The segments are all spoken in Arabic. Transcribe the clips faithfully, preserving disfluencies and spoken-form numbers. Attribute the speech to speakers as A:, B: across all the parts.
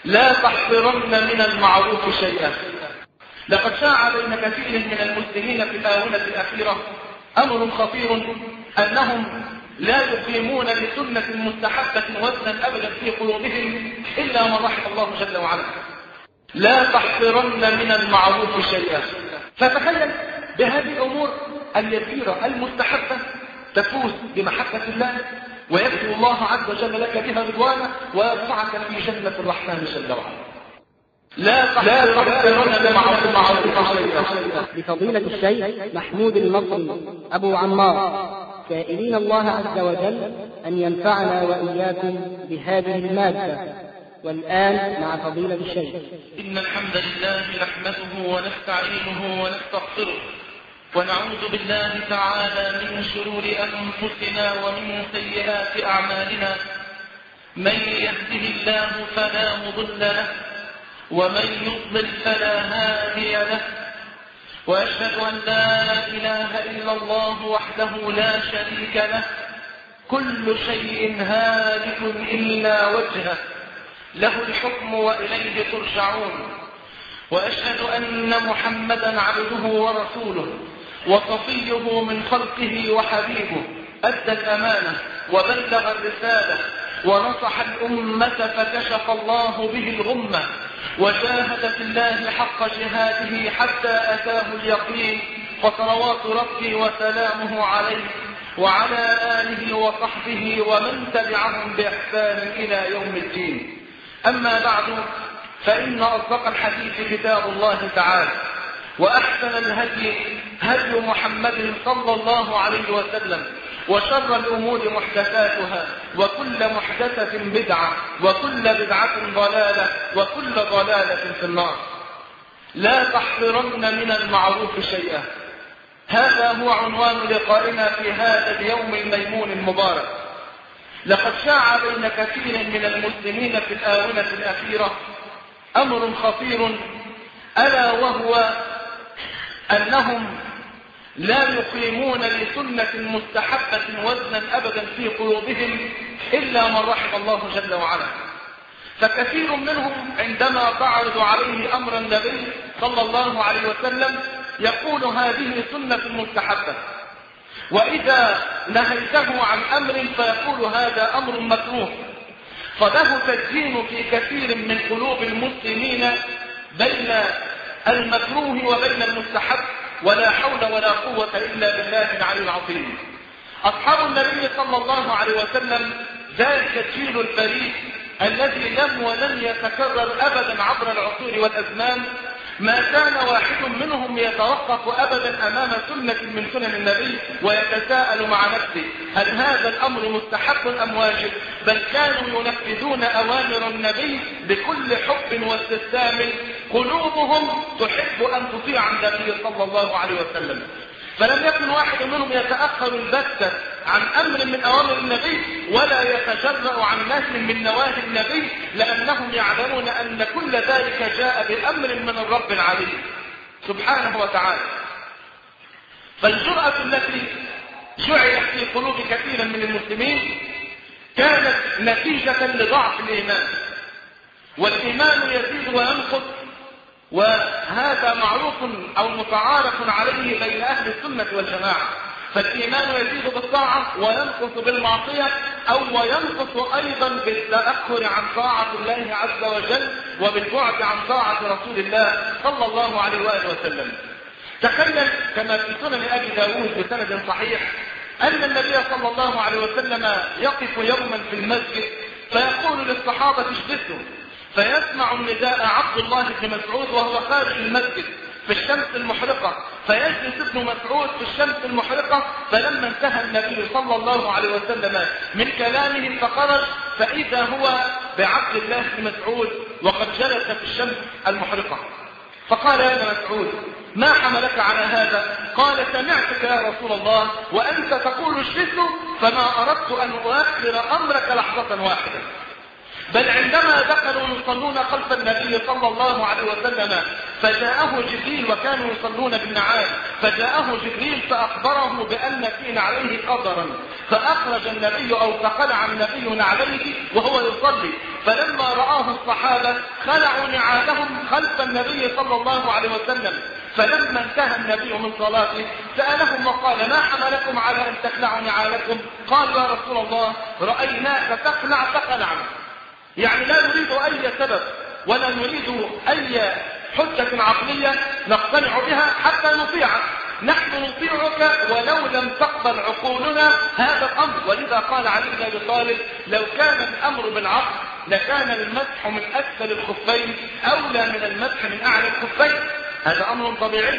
A: لا تحقرن من المعروف شيئا. لقد شاع بين كثير من المسلمين في الآونة الأخيرة أمر خطير، أنهم لا يقيمون لسنة مستحبة وزنا أبدا في قلوبهم إلا من رحم الله جل وعلا. لا تحقرن من المعروف شيئا. فتخيل بهذه الأمور اليسيرة المستحبة تفوز بمحبة الله، ويكتب الله عز وجل لك بها رضوانه، ويرفعك في جنة الرحمن جل وعلا. لا تحقرن من المعروف شيئا.
B: لفضيلة الشيخ محمود المصري أبو عمار، سائلين الله عز وجل أن ينفعنا وإياكم بهذه المادة. والآن مع فضيلة الشيخ.
A: إن الحمد لله نحمده ونستعينه ونستغفره، ونعوذ بالله تعالى من شرور أنفسنا ومن سيئات أعمالنا. من يهده الله فلا مضل له، ومن يضلل فلا هادي له، وأشهد أن لا إله إلا الله وحده لا شريك له، كل شيء هالك إلا وجهه، له الحكم وإليه ترجعون. وأشهد أن محمدا عبده ورسوله وصفيه من خلقه وحبيبه، أدى الأمانة وبلغ الرسالة ونصح الأمة فكشف الله به الغمة، وجاهد في الله حق جهاده حتى أتاه اليقين، فصلوات ربي وسلامه عليه وعلى آله وصحبه ومن تبعهم بإحسان إلى يوم الدين. أما بعد، فإن أصدق الحديث كتاب الله تعالى، وأحسن الهدي هدي محمد صلى الله عليه وسلم، وشر الأمور محدثاتها، وكل محدثة بدعة، وكل بدعة ضلالة، وكل ضلالة في النار. لا تحقرن من المعروف شيئا. هذا هو عنوان لقائنا في هذا اليوم الميمون المبارك. لقد شاع بين كثير من المسلمين في الآونة الأخيرة أمر خطير، ألا وهو أنهم لا يقيمون لسنة مستحبة وزنا أبدا في قلوبهم إلا من رحم الله جل وعلا. فكثير منهم عندما تعرض عليه أمر النبي صلى الله عليه وسلم يقول هذه سنة مستحبة، وإذا نهيته عن أمر فيقول هذا أمر مكروه. فله تزيين في كثير من قلوب المسلمين بين المكروه وبين المستحب، ولا حول ولا قوة إلا بالله العلي العظيم. أصحاب النبي صلى الله عليه وسلم ذلك الجيل الفريد الذي لم ولن يتكرر أبدا عبر العصور والأزمان، ما كان واحد منهم يتوقف أبدا أمام سنة من سنن النبي ويتساءل مع نفسه هل هذا الأمر مستحب أم واجب، بل كانوا ينفذون أوامر النبي بكل حب واستسلام، قلوبهم تحب أن تطيع النبي صلى الله عليه وسلم. فلم يكن واحد منهم يتأخر البتة عن أمر من أوامر النبي، ولا يتجرأ عن نهي من نواهي النبي، لأنهم يعلمون أن كل ذلك جاء بأمر من الرب العليم سبحانه وتعالى. فالجرأة التي جعلت في قلوب كثير من المسلمين كانت نتيجة لضعف الإيمان، والإيمان يزيد وينقص، وهذا معروف أو متعارف عليه بين أهل السنة والجماعة. فالإيمان يزيد بالطاعة وينقص بالمعصية، أو وينقص أيضا بالتأخر عن طاعة الله عز وجل وبالبعد عن طاعة رسول الله صلى الله عليه وآله وسلم. تخيل كما في سنن أبي داود بسند صحيح أن النبي صلى الله عليه وسلم يقف يوما في المسجد فيقول للصحابة اجلسوا، فيسمع النداء عبد الله بن مسعود وهو خارج المسجد في الشمس المحرقة، فيجلس ابن مسعود في الشمس المحرقة. فلما انتهى النبي صلى الله عليه وسلم من كلامه فخرج، فإذا هو بعبد الله بن مسعود وقد جلس في الشمس المحرقة. فقال يا ابن مسعود ما حملك على هذا؟ قال سمعتك يا رسول الله وأنت تقول اجلسوا، فما أردت أن أؤخر أمرك لحظة واحدة. بل عندما دخلوا يصلون خلف النبي صلى الله عليه وسلم فجاءه جبريل، وكانوا يصلون بالنعال، فجاءه جبريل فأخبره بأن في نعليه قدرا، فأخرج النبي أو فقلع النبي نعليه وهو يصلي، فلما رآه الصحابة خلعوا نعالهم خلف النبي صلى الله عليه وسلم. فلما انتهى النبي من صلاته سألهم وقال: ما حملكم على أن تخلعوا نعالكم؟ قالوا: يا رسول الله رأيناك تخلع فخلعنا. يعني لا نريد أي سبب ولا نريد أي حجة عقلية نقتنع بها حتى نطيعك، نحن نطيعك ولو لم تقبل عقولنا هذا الأمر. ولذا قال علي بن أبي طالب: لو كان الأمر بالعقل لكان المسح من أسفل الخفين أولى من المسح من أعلى الخفين. هذا أمر طبيعي.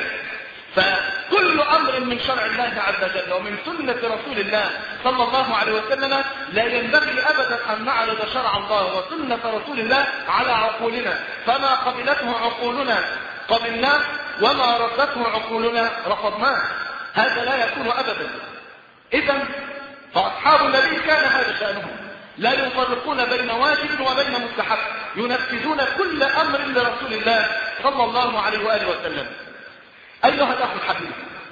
A: فكل أمر من شرع الله عز وجل ومن سنة رسول الله صلى الله عليه وسلم لا ينبغي أبدا أن نعرض شرع الله وسنة رسول الله على عقولنا، فما قبلته عقولنا قبلناه وما ردته عقولنا رفضناه. هذا لا يكون أبدا. إذن فأصحاب النبي كان هذا شأنهم، لا يفرقون بين واجب وبين مستحب، ينفذون كل أمر لرسول الله صلى الله عليه وآله وسلم. أيها الأخ الحبيب،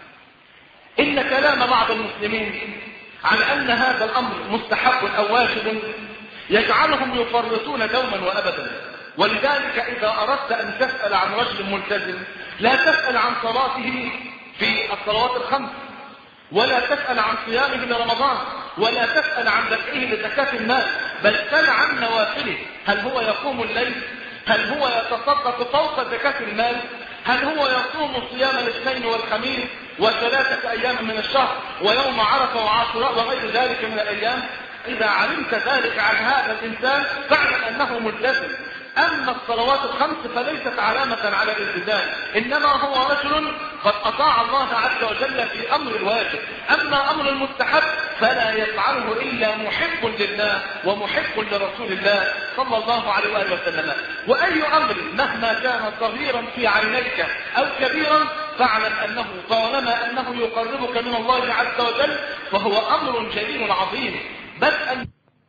A: إن كلام بعض المسلمين عن أن هذا الأمر مستحب أو واجب يجعلهم يفرطون دوما وأبدا. ولذلك إذا أردت أن تسأل عن رجل ملتزم لا تسأل عن صلاته في الصلوات الخمس، ولا تسأل عن صيامه لرمضان، ولا تسأل عن دفعه لزكاة المال، بل سل عن نوافله. هل هو يقوم الليل؟ هل هو يتصدق فوق زكاة المال؟ هل هو يصوم صيام الاثنين والخميس وثلاثة أيام من الشهر ويوم عرفة وعاشوراء وغير ذلك من الأيام؟ إذا علمت ذلك عن هذا الإنسان فاعلم أنه ملتزم. أما الصلوات الخمس فليست علامة على الالتزام، إنما هو رجل قد أطاع الله عز وجل في أمر الواجب. أما أمر المستحب فلا يفعله إلا محب لله ومحب لرسول الله صلى الله عليه وآله وسلم. وأي أمر مهما كان صغيرا في عينيك أو كبيرا فاعلم أنه طالما أنه يقربك من الله عز وجل فهو أمر جليل عظيم، بل أن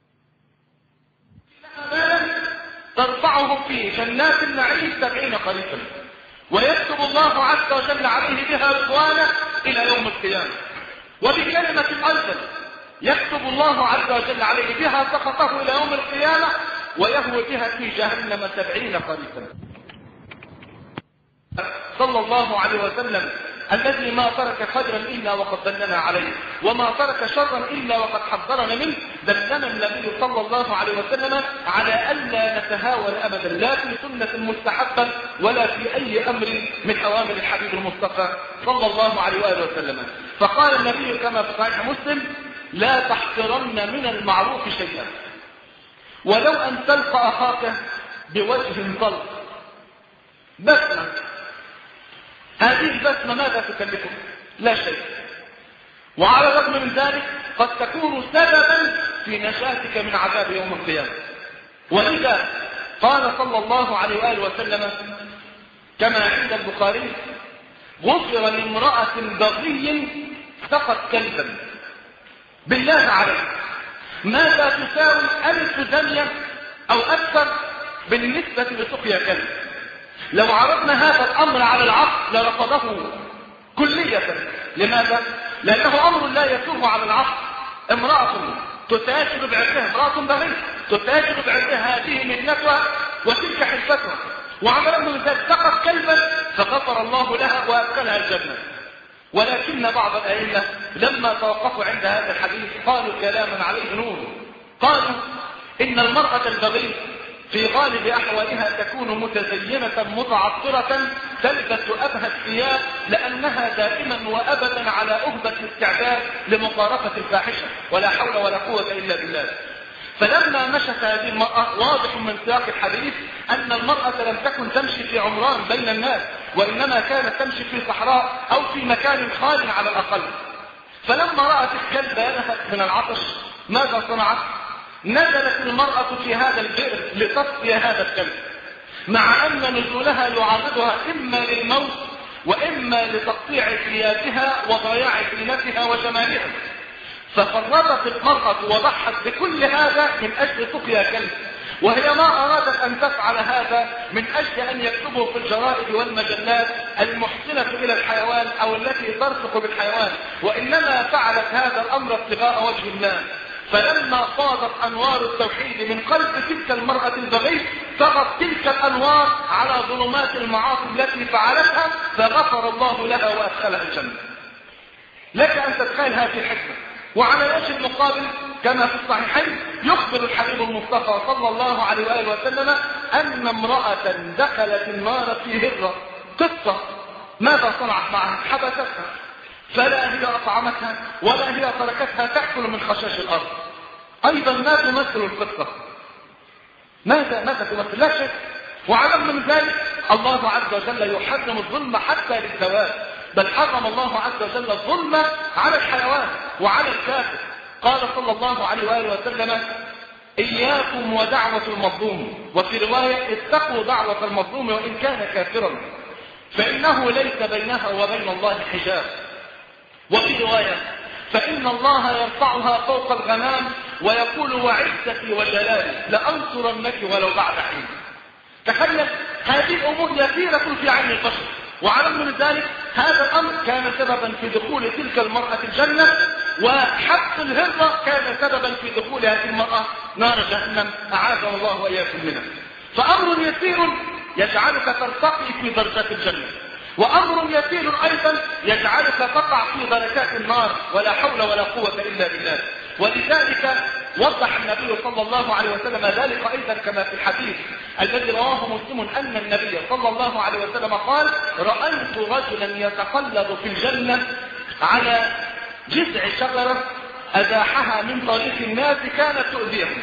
A: ترفعهم في جنات النعيم سبعين خريفا، ويكتب الله عز وجل عليه بها رضوانه إلى يوم القيامة. وبكلمة أيضا يكتب الله عز وجل عليه بها سخطه إلى يوم القيامة ويهوي بها في جهنم سبعين خريفا. صلى الله عليه وسلم الذي ما ترك خيرا إلا وقد دلنا عليه، وما ترك شرا إلا وقد حذرنا منه، دلنا النبي صلى الله عليه وسلم على ألا نتهاون أبدا لا في سنة مستحبة ولا في أي أمر من أوامر الحبيب المصطفى صلى الله عليه وآله وسلم. فقال النبي كما في صحيح مسلم: لا تحقرن من المعروف شيئا ولو أن تلقى أخاك بوجه طلق. بسمة، هذه البسمة ماذا تكلفك؟ لا شيء. وعلى الرغم من ذلك قد تكون سببا في نجاتك من عذاب يوم القيامة. ولذا قال صلى الله عليه وآله وسلم كما عند البخاري: غفر لامرأة بغي سقط كلبا. بالله عليك ماذا تساوي ألف زنية أو أكثر بالنسبة لسقيا كلب؟ لو عرضنا هذا الأمر على العقل لرفضه كلية. لماذا؟ لأنه أمر لا يسوغ على العقل. امرأة تتاجر بعرضها، امرأة بغية تتاجر بعرضها، هذه منتها وتلك حلفتها، وعمل من ذلك سقط كلبا فغفر الله لها وأدخلها الجنة. ولكن بعض الأئمة لما توقفوا عند هذا الحديث قالوا كلاما عليه نور. قالوا إن المرأة البغية في غالب أحوالها تكون متزينة متعطرة تلبس أبهى الثياب لأنها دائما وأبدا على أهبة استعداد لمقارفة الفاحشة، ولا حول ولا قوة إلا بالله. فلما مشت هذه المرأة واضح من سياق الحديث أن المرأة لم تكن تمشي في عمران بين الناس، وإنما كانت تمشي في صحراء أو في مكان خال على الأقل. فلما رأت الكلب ينهك من العطش ماذا صنعت؟ نزلت المرأة في هذا البئر لتصفي هذا الكلب، مع أن نزولها يعرضها إما للموت وإما لتقطيع ثيابها وضياع زينتها وجمالها. ففرطت المرأة وضحت بكل هذا من أجل سقيا كلب، وهي ما أرادت أن تفعل هذا من أجل أن يكتبوا في الجرائد والمجلات المحسنة إلى الحيوان أو التي ترفق بالحيوان، وإنما فعلت هذا الأمر ابتغاء وجه الله. فلما فاضت أنوار التوحيد من قلب تلك المرأة البغي طغت تلك الأنوار على ظلمات المعاصي التي فعلتها، فغفر الله لها وأدخلها الجنة. لك أن تتخيل هذه الحكمة. وعلى الوجه المقابل كما في الصحيحين يخبر الحبيب المصطفى صلى الله عليه وآله وسلم أن امرأة دخلت النار في هرة. قصة ماذا صنعت معها؟ حبستها، فلا هي أطعمتها ولا هي تركتها تأكل من خشاش الأرض. أيضا ما تمثل القصة؟ ماذا ماذا تمثل؟ لا شيء. وعلى من ذلك الله عز وجل يحرم الظلم حتى للزواج، بل حرم الله عز وجل الظلم على الحيوان وعلى الكافر. قال صلى الله عليه وآله وسلم إياكم ودعوة المظلوم، وفي رواية اتقوا دعوة المظلوم وإن كان كافرا فإنه ليس بينها وبين الله حجاب. وفي رواية فإن الله يرفعها فوق الغمام ويقول وعزتي وجلالي لأنصرنك ولو بعد حين. تخيل هذه الأمور يسيرة في عين البشر، وعلى من ذلك هذا الأمر كان سببا في دخول تلك المرأة الجنة، وحبس الهرة كان سببا في دخول هذه المرأة نار جهنم، أعاذنا الله وإياكم منها. فأمر يسير يجعلك ترتقي في درجات الجنة، وأمر يسير أيضا يجعلك تقع في دركات النار، ولا حول ولا قوة إلا بالله. ولذلك وضح النبي صلى الله عليه وسلم ذلك أيضا كما في الحديث الذي رواه مسلم أن النبي صلى الله عليه وسلم قال رأيت رجلا يتقلب في الجنة على جذع شجرة أزاحها من طريق الناس كانت تؤذيهم.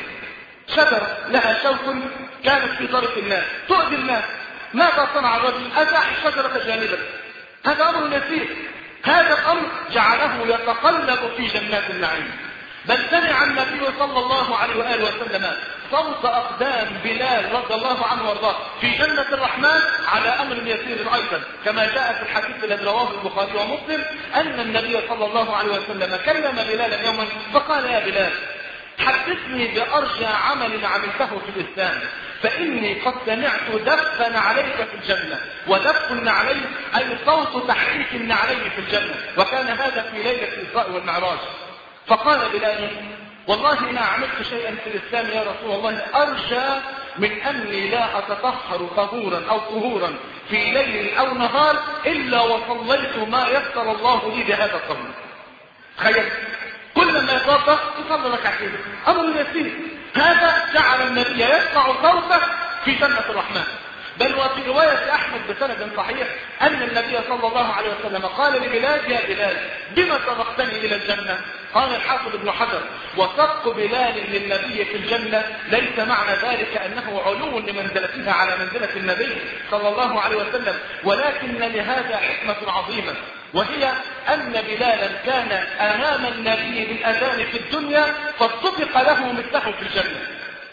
A: شجرة لها شوك كانت في طريق الناس تؤذي الناس. ماذا صنع الرجل؟ أزاح الشجرة جانبا. هذا أمر يسير. هذا الأمر جعله يتقلب في جنات النعيم. بل سمع النبي صلى الله عليه وآله وسلم صوت أقدام بلال رضي الله عنه وارضاه في جنة الرحمن على أمر يسير أيضا، كما جاء في الحديث الذي رواه البخاري ومسلم أن النبي صلى الله عليه وسلم كلم بلالا يوما فقال يا بلال حدثني بأرجى عمل عملته في الإسلام، فإني قد سمعت دفا عليك في الجنة. ودف النعلين أي صوت تحريك النعلين في الجنة، وكان هذا في ليلة الإسراء والمعراج. فقال بلال والله ما عملت شيئا في الإسلام يا رسول الله أرجى من أني لا أتطهر طهورا أو طهورا في ليل أو نهار إلا وصليت ما يسر الله لي بهذا الطهور. تخيل كل ما يتوضا يصلي ركعتين، أمر يسير. هذا جعل النبي يسمع صوته في جنة الرحمن. بل وفي رواية أحمد بسند صحيح أن النبي صلى الله عليه وسلم قال لبلال يا بلال بما سبقتني إلى الجنة؟ قال الحافظ ابن حجر وسبق بلال للنبي في الجنة ليس معنى ذلك أنه علو لمنزلتها على منزلة النبي صلى الله عليه وسلم، ولكن لهذا حكمة عظيمة، وهي أن بلالا كان أمام النبي بالأذان في الدنيا فاطبق له مثله في الجنة.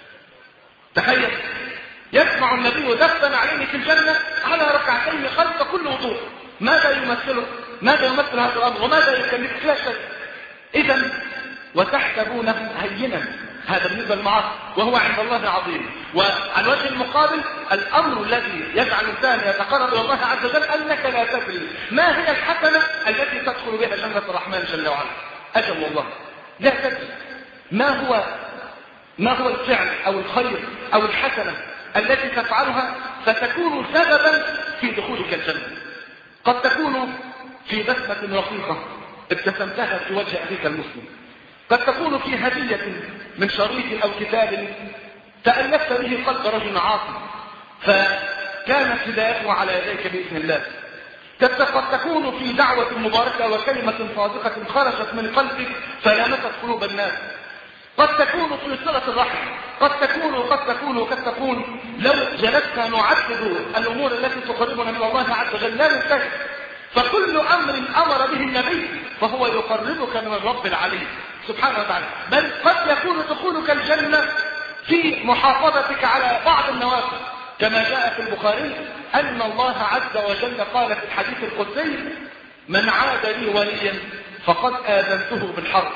A: تخيل يسمع النبي دفا عليه في الجنة على ركعتين خلف كل وضوء. ماذا يمثله؟ ماذا يمثل هذا الأمر وماذا يكلف؟ لا شيء. إذن وتحسبونه هينا، هذا بالنسبة للمعاصي، وهو عند الله عظيم. وعلى الوجه المقابل الأمر الذي يجعل الإنسان يتقرب إلى الله عز وجل أنك لا تدري ما هي الحسنة التي تدخل بها جنة الرحمن جل وعلا. أجل والله لا تدري ما هو ما هو الفعل أو الخير أو الحسنة التي تفعلها فتكون سببا في دخولك الجنة. قد تكون في بسمة رقيقة ابتسمتها في وجه أخيك المسلم، قد تكون في هدية من شريط أو كتاب تألفت به قلب رجل عاصي فكانت هدايته على يديك بإذن الله، قد تكون في دعوة مباركة وكلمة صادقة خرجت من قلبك فلامست قلوب الناس، قد تكون في صلة الرحم، قد تكون قد تكون قد تكون لو جلسنا نعدد الأمور التي تقربنا من الله عز وجل لا ننتهي. فكل أمر أمر به النبي فهو يقربك من الرب العلي سبحانه وتعالى. بل قد يكون دخولك الجنة في محافظتك على بعض النوافل، كما جاء في البخاري أن الله عز وجل قال في الحديث القدسي من عاد لي وليا فقد آذنته بالحرب،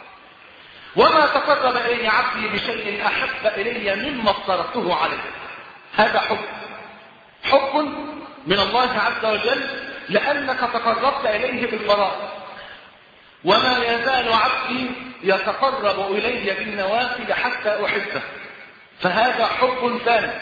A: وما تقرب إلي عبدي بشيء أحب إلي مما افترضته عليه. هذا حب حب من الله عز وجل لأنك تقربت إليه بالفراغ. وما يزال عبدي يتقرب إلي بالنوافل حتى أحبه، فهذا حب ثاني.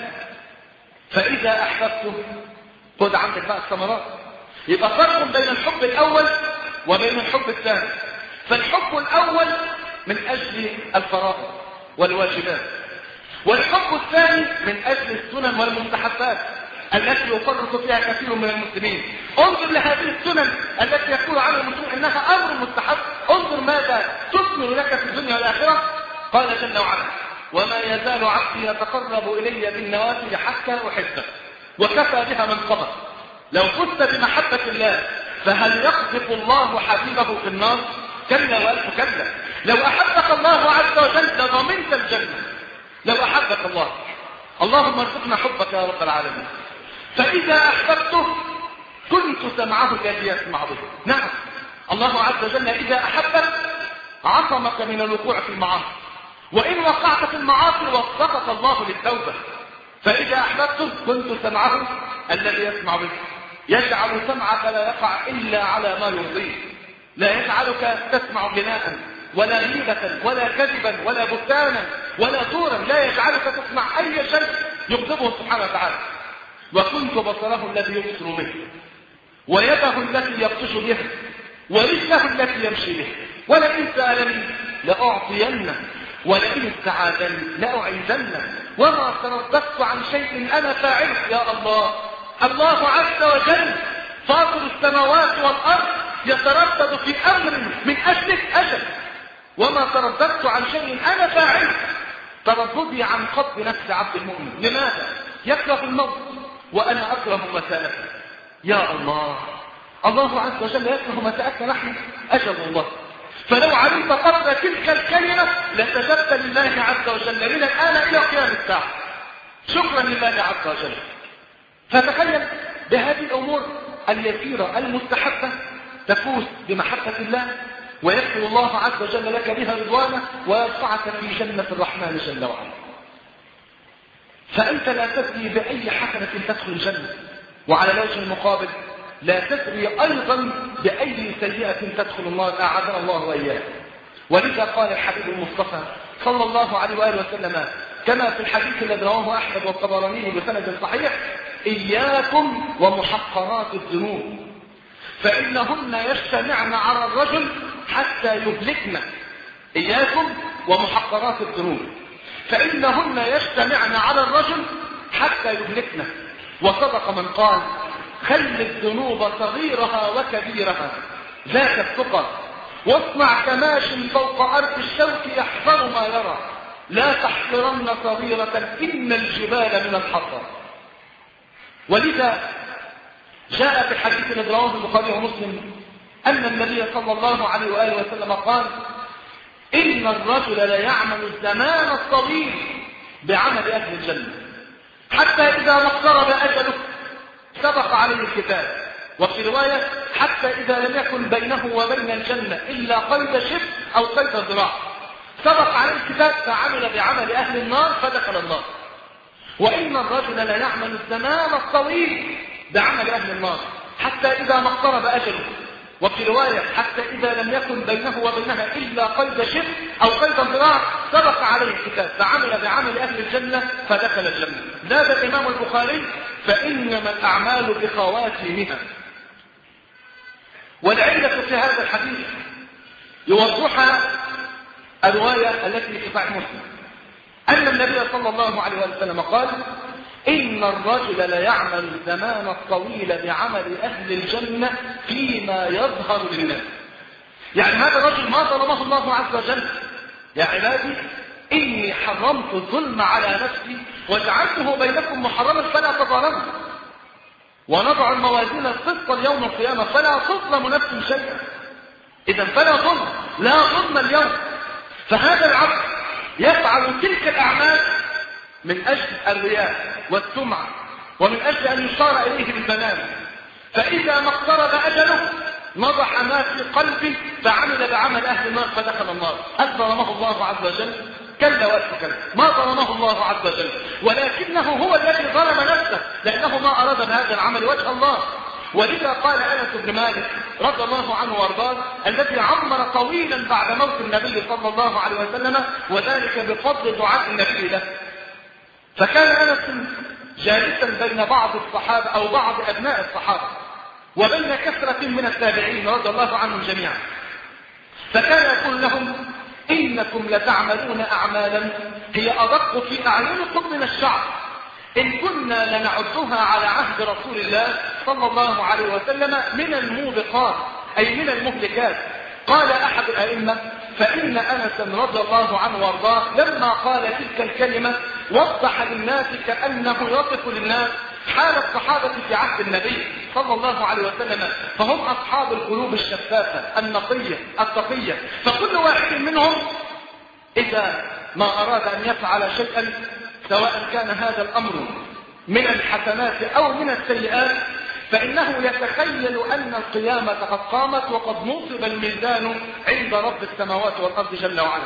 A: فإذا أحببته، خد عندك بقى الثمرات. يبقى فرق بين الحب الأول وبين الحب الثاني. فالحب الأول من أجل الفرائض والواجبات، والحب الثاني من أجل السنن والمستحبات التي يفرط فيها كثير من المسلمين. انظر لهذه السنن التي يقول عنها المسلمون انها امر مستحب، انظر ماذا تثمر لك في الدنيا والاخره. قال جل وعلا: وما يزال عبدي يتقرب الي بالنوافل حتى احبه، وكفى بها من قبل. لو فزت بمحبه الله فهل يقذف الله حبيبه في النار؟ كلا والف كلا. لو احبك الله عز وجل لضمنت الجنه. لو احبك الله، اللهم ارزقنا حبك يا رب العالمين. فإذا أحببته كنت سمعه الذي يسمع به. نعم، الله عز وجل إذا أحبك عصمك من الوقوع في المعاصي، وإن وقعت في المعاصي وفقك الله للتوبة. فإذا أحببته كنت سمعه الذي يسمع به، يجعل سمعك لا يقع إلا على ما يرضيه، لا يجعلك تسمع بناء ولا غيبة ولا كذبا ولا بهتانا ولا زورا، لا يجعلك تسمع أي شيء يغضبه سبحانه وتعالى. وكنت بصره الذي يبصر به، ويده التي يبطش بها، ورجله التي يمشي بها. ولئن سألني لأعطينه، ولئن استعاذني لأعيذنه، وما ترددت عن شيء أنا فاعله. يا الله، الله عز وجل فاطر السماوات والأرض يتردد في أمر من أجلك أجل، وما ترددت عن شيء أنا فاعله. ترددي عن قبض نفس عبد المؤمن. لماذا؟ يكره الموت وأنا أكره مساءته. يا الله، الله عز وجل يكره مساءتنا نحن أجل الله. فلو علمت قبل تلك الكلمة لسجدت لله عز وجل من الآن إلى قيام الساعة شكرا لله عز وجل. فتخيل بهذه الأمور اليسيرة المستحبة تفوز بمحبة الله، ويكفر الله عز وجل لك بها رضوانه، ويرفعك في جنة الرحمن جل وعلا. فأنت لا تدري بأي حسنة تدخل الجنة، وعلى الوجه المقابل لا تدري أيضا بأي سيئة تدخل النار، أعاذنا الله وإياه. ولذا قال الحبيب المصطفى صلى الله عليه وآله وسلم كما في الحديث الذي رواه أحمد والطبراني بسند صحيح: إياكم ومحقرات الذنوب فإنهن يجتمعن على الرجل حتى يهلكن. إياكم ومحقرات الذنوب فإنهن يجتمعن على الرجل حتى يهلكن. وصدق من قال: خل الذنوب صغيرها وكبيرها ذاك التقى، واصنع كماش فوق أرض الشوك يحذر ما يرى، لا تحقرن صغيرة إن الجبال من الحصى. ولذا جاء في الحديث الذي رواه البخاري ومسلم أن النبي صلى الله عليه وآله وسلم قال: إن الرجل ليعمل الزمان الطويل بعمل أهل الجنة حتى إذا ما اقترب أجله سبق عليه الكتاب، وفي رواية حتى إذا لم يكن بينه وبين الجنة إلا قيد شبر أو قيد ذراع سبق عليه الكتاب فعمل بعمل أهل النار فدخل النار. وإن الرجل ليعمل الزمان الطويل بعمل أهل النار حتى إذا ما اقترب أجله، وفي رواية حتى إذا لم يكن بينه وبينها إلا قيد شبر أو قيد ذراع سبق عليه الكتاب فعمل بعمل أهل الجنة فدخل الجنة. زاد الإمام البخاري: فإنما الأعمال بخواتيمها. والعلة في هذا الحديث يوضحها الرواية التي في صحيح مسلم أن النبي صلى الله عليه وسلم قال: إن الرجل ليعمل الزمان الطويل بعمل أهل الجنة فيما يظهر للناس. يعني هذا الرجل ما ظلمه الله عز وجل. يا عبادي إني حرمت الظلم على نفسي وجعلته بينكم محرما فلا تظالموا، ونضع الموازين القسط ليوم القيامة فلا تظلم نفس شيئا. إذا فلا ظلم، لا ظلم اليوم. فهذا العبد يفعل تلك الأعمال من أجل الرياء والسمعة، ومن أجل أن يشار إليه بالبنان، فإذا ما اقترب أجله نضح ما في قلبه فعمل بعمل أهل النار فدخل النار. هل ظلمه الله عز وجل؟ كلا والف كلا، ما ظلمه الله عز وجل، ولكنه هو الذي ظلم نفسه، لأنه ما أراد بهذا العمل وجه الله. ولذا قال أنس بن مالك رضي الله عنه وارضاه الذي عمر طويلا بعد موت النبي صلى الله عليه وسلم، وذلك بفضل دعاء النبي له. فكان أنس جالسا بين بعض الصحابة أو بعض أبناء الصحابة وبين كثرة من التابعين رضي الله عنهم جميعا، فكان يقول لهم: إنكم لتعملون أعمالا هي أدق في أعينكم من الشعر، إن كنا لنعدها على عهد رسول الله صلى الله عليه وسلم من الموبقات أي من المهلكات. قال أحد الأئمة: فإن أنسا رضي الله عنه وارضاه لما قال تلك الكلمة وضح للناس كأنه يصف للناس حال الصحابة في عهد النبي صلى الله عليه وسلم، فهم أصحاب القلوب الشفافة النقية التقية، فكل واحد منهم إذا ما أراد أن يفعل شيئا سواء كان هذا الأمر من الحسنات أو من السيئات فإنه يتخيل أن القيامة قد قامت وقد نصب الميزان عند رب السماوات والأرض جل وعلا،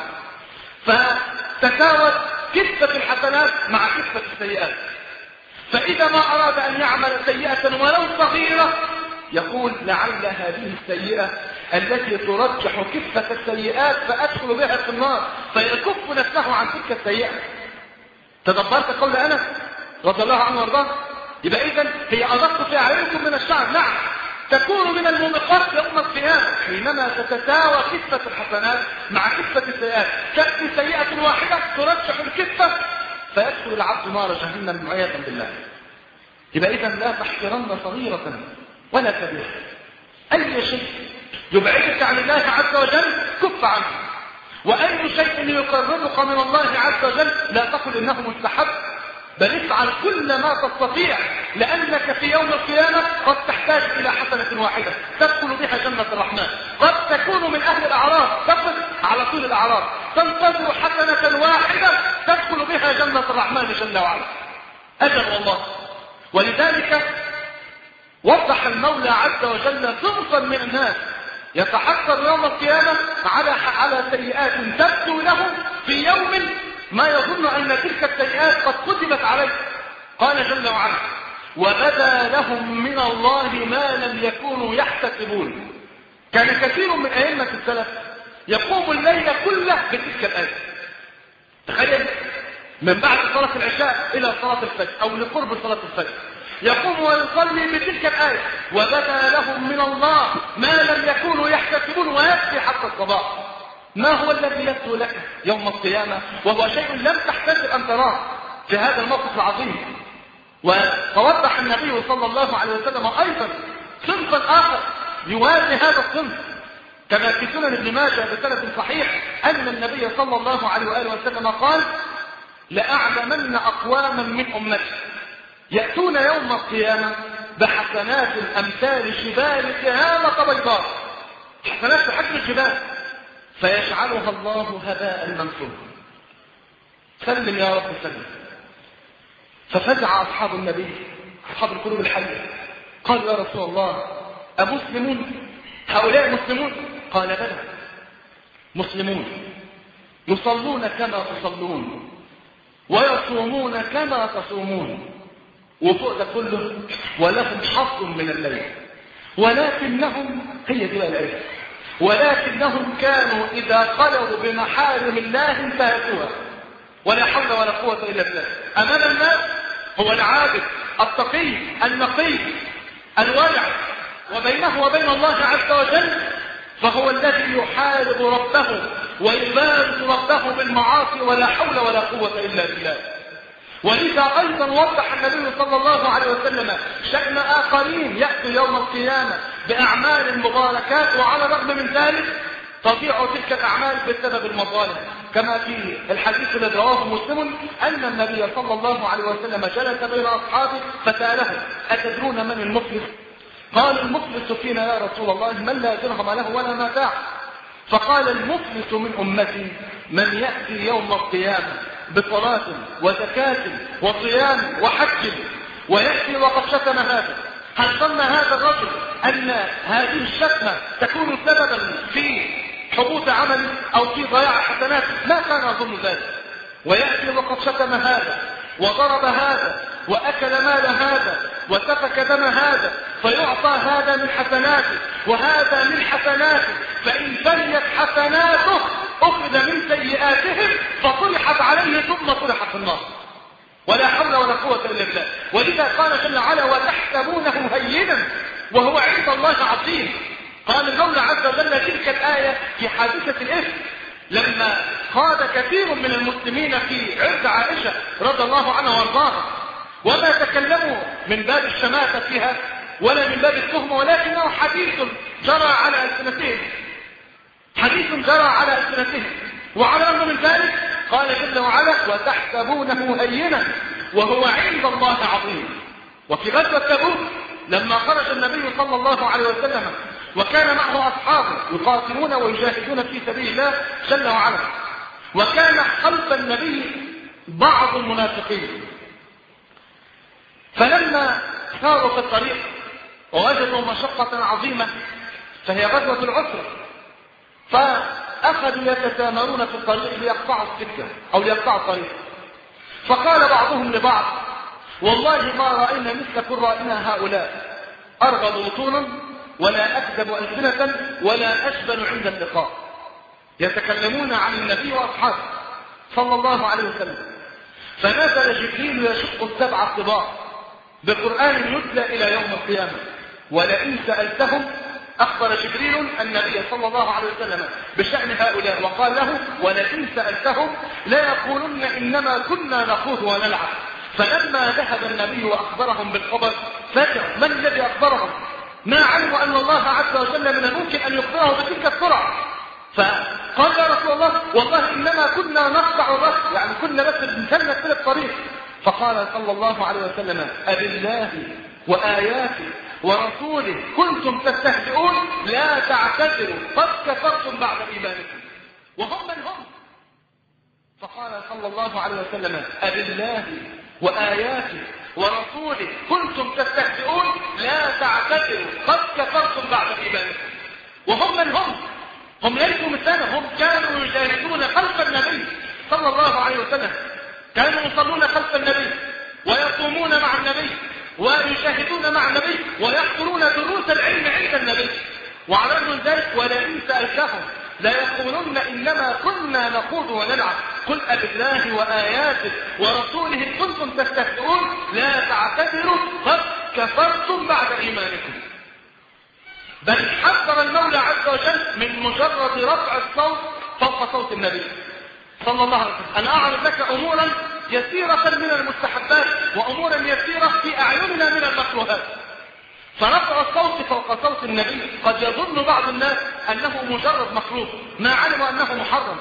A: فتساوت كفة الحسنات مع كفة السيئات. فإذا ما أراد أن يعمل سيئة ولو صغيرة يقول: لعل هذه السيئة التي ترجح كفة السيئات فأدخل بها في النار، فيكف نفسه عن تلك السيئة. تدبرت قول أنس رضي الله عنه وارضاه؟ يبقى إذن هي أدق في أعينكم من الشعر، نعم تكون من الموبقات يوم القيامة حينما تتساوى كفة الحسنات مع كفة السيئات، تأتي سيئة واحدة ترجح الكفة فيدخل العبد نار جهنم عياذا بالله. يبقى إذن لا تحقرن صغيرة ولا كبيرة، أي شيء يبعدك عن الله عز وجل كف عنه، وأي شيء يقربك من الله عز وجل لا تقل إنه مستحب، بل افعل كل ما تستطيع، لأنك في يوم القيامة قد تحتاج إلى حسنة واحدة تدخل بها جنة الرحمن، قد تكون من أهل الأعراف تقف على طول الأعراف تنتظر حسنة واحدة تدخل بها جنة الرحمن جل وعلا. أجل والله. ولذلك وضح المولى عز وجل صنفا من الناس يتحسر يوم القيامة على على سيئات تبدو له في يوم ما يظن أن تلك السيئات قد كتبت عليه. قال جل وعلا: وبدا لهم من الله ما لم يكونوا يحتسبون. كان كثير من أئمة السلف يقوم الليل كله بتلك الآية. تخيل، من بعد صلاة العشاء إلى صلاة الفجر أو لقرب صلاة الفجر يقوم ويصلي بتلك الآية: وبدا لهم من الله ما لم يكونوا يحتسبون، ويكفي حتى الصباح. ما هو الذي يبدو لك يوم القيامة وهو شيء لم تحتسب أن تراه في هذا الموقف العظيم؟ وتوضح النبي صلى الله عليه وسلم أيضا صنفا آخر يوازي هذا الصنف كما في سنن ابن ماجه بسند صحيح أن النبي صلى الله عليه وآله وسلم قال: لأعلمن أقواما من أمتي يأتون يوم القيامة بحسنات أمثال جبال تهامة بيضاء، حسنات بحجم الجبال، فيجعلها الله هباء منثورا. سلم يا رب سلم. ففزع أصحاب النبي أصحاب القلوب الحية قالوا: يا رسول الله أمسلمون؟ هؤلاء مسلمون؟ قال: بلى مسلمون، يصلون كما تصلون ويصومون كما تصومون، وفوق ده كله ولهم حظ من الليل، ولكنهم هي دي الآية ولكنهم كانوا إذا خلوا بمحارم الله انتهكوها. ولا حول ولا قوة إلا بالله. أمام الناس هو العابد التقي النقي الورع، وبينه وبين الله عز وجل فهو الذي يحارب ربه ويبارز ربه بالمعاصي، ولا حول ولا قوة إلا بالله. ولذا أيضا وضح النبي صلى الله عليه وسلم شأن آخرين يأتوا يوم القيامة بأعمال مباركات، وعلى الرغم من ذلك تضيع تلك الأعمال بسبب المظالم، كما في الحديث الذي رواه مسلم أن النبي صلى الله عليه وسلم جلس بين أصحابه فسألهم: أتدرون من المفلس؟ قال: المفلس فينا يا رسول الله من لا درهم له ولا متاع. فقال: المفلس من أمتي من يأتي يوم القيامة بصلاة وزكاة وصيام وحج ويأتي وقد شتم هذا. هل ظن هذا الرجل أن هذه الشتمة تكون سببا في حبوط عمل أو في ضياع حسنات؟ ما كان يظن ذلك. ويأتي وقد شتم هذا وضرب هذا وأكل مال هذا وسفك دم هذا فيعطى هذا من حسناته وهذا من حسناته، فإن بنيت حسناته أخذ من سيئاتهم فطرحت عليه ثم طرحت في النار. ولا حول ولا قوة إلا بالله. ولذا قال جل وعلا وتحسبونه هينا وهو عند الله عظيم. قال المولى عز وجل تلك الآية في حادثة الإفك لما خاض كثير من المسلمين في عرض عائشة رضي الله عنها وارضاها، وما تكلموا من باب الشماتة فيها ولا من باب التهمة، ولكنه حديث جرى على ألسنتهم، حديث جرى على ألسنتهم. وعلى الرغم من ذلك قال جل وعلا وتحسبونه هينا وهو عند الله عظيم. وفي غزوة تبوك لما خرج النبي صلى الله عليه وسلم وكان معه أصحابه يقاتلون ويجاهدون في سبيل الله جل وعلا، وكان خلف النبي بعض المنافقين، فلما ساروا في الطريق ووجدوا مشقة عظيمة فهي غزوة العسرة، فأخذوا يتسامرون في الطريق ليقطعوا السكة أو ليقطعوا الطريق. فقال بعضهم لبعض والله ما رأينا مثل قرائنا هؤلاء، أرغب بطونا ولا أكذب ألسنة ولا أشبل عند اللقاء. يتكلمون عن النبي وأصحابه صلى الله عليه وسلم. فنزل جبريل يشق السبع الطباع بقرآن يتلى إلى يوم القيامة. ولئن سألتهم، أخبر جبريل النبي صلى الله عليه وسلم بشأن هؤلاء وقال له ولئن سألتهم لا يقولن إنما كنا نخوض ونلعب. فلما ذهب النبي وأخبرهم بالخبر فجأة من الذي أخبرهم؟ ما علموا أن الله عز وجل من الممكن أن يخبره بتلك السرعة. فقال يا رسول الله والله إنما كنا نقطع الرسل، يعني كنا بس بنسلك في الطريق. فقال صلى الله عليه وسلم أبالله وآياته ورسوله كنتم تستهزئون لا تعتذروا قد كفرتم بعد إيمانكم. وهم من هم؟ فقال صلى الله عليه وسلم أبالله وآياته ورسوله كنتم تستهزئون لا تعتذروا قد كفرتم بعد إيمانكم. وهم من هم؟ هم ليسوا مثلنا، هم كانوا يجاهدون خلف النبي صلى الله عليه وسلم، كانوا يصلون خلف النبي ويصومون مع النبي ويشاهدون مع النبي ويحضرون دروس العلم عند النبي. وعلى رغم ذلك ولئن سألتهم لا يقولون إنما كنا نخوض ونلعب قل أبالله وآياته ورسوله كنتم تستهزئون لا تعتذروا قد كفرتم بعد إيمانكم. بل حذر المولى عز وجل من مجرد رفع الصوت فوق صوت النبي صلى الله عليه وسلم. أنا أعرض لك أمورا يسيرة من المستحبات وأمورا يسيرة في أعيننا من المكروهات. فرفع الصوت فوق صوت النبي قد يظن بعض الناس أنه مجرد مكروه ما علموا أنه محرم.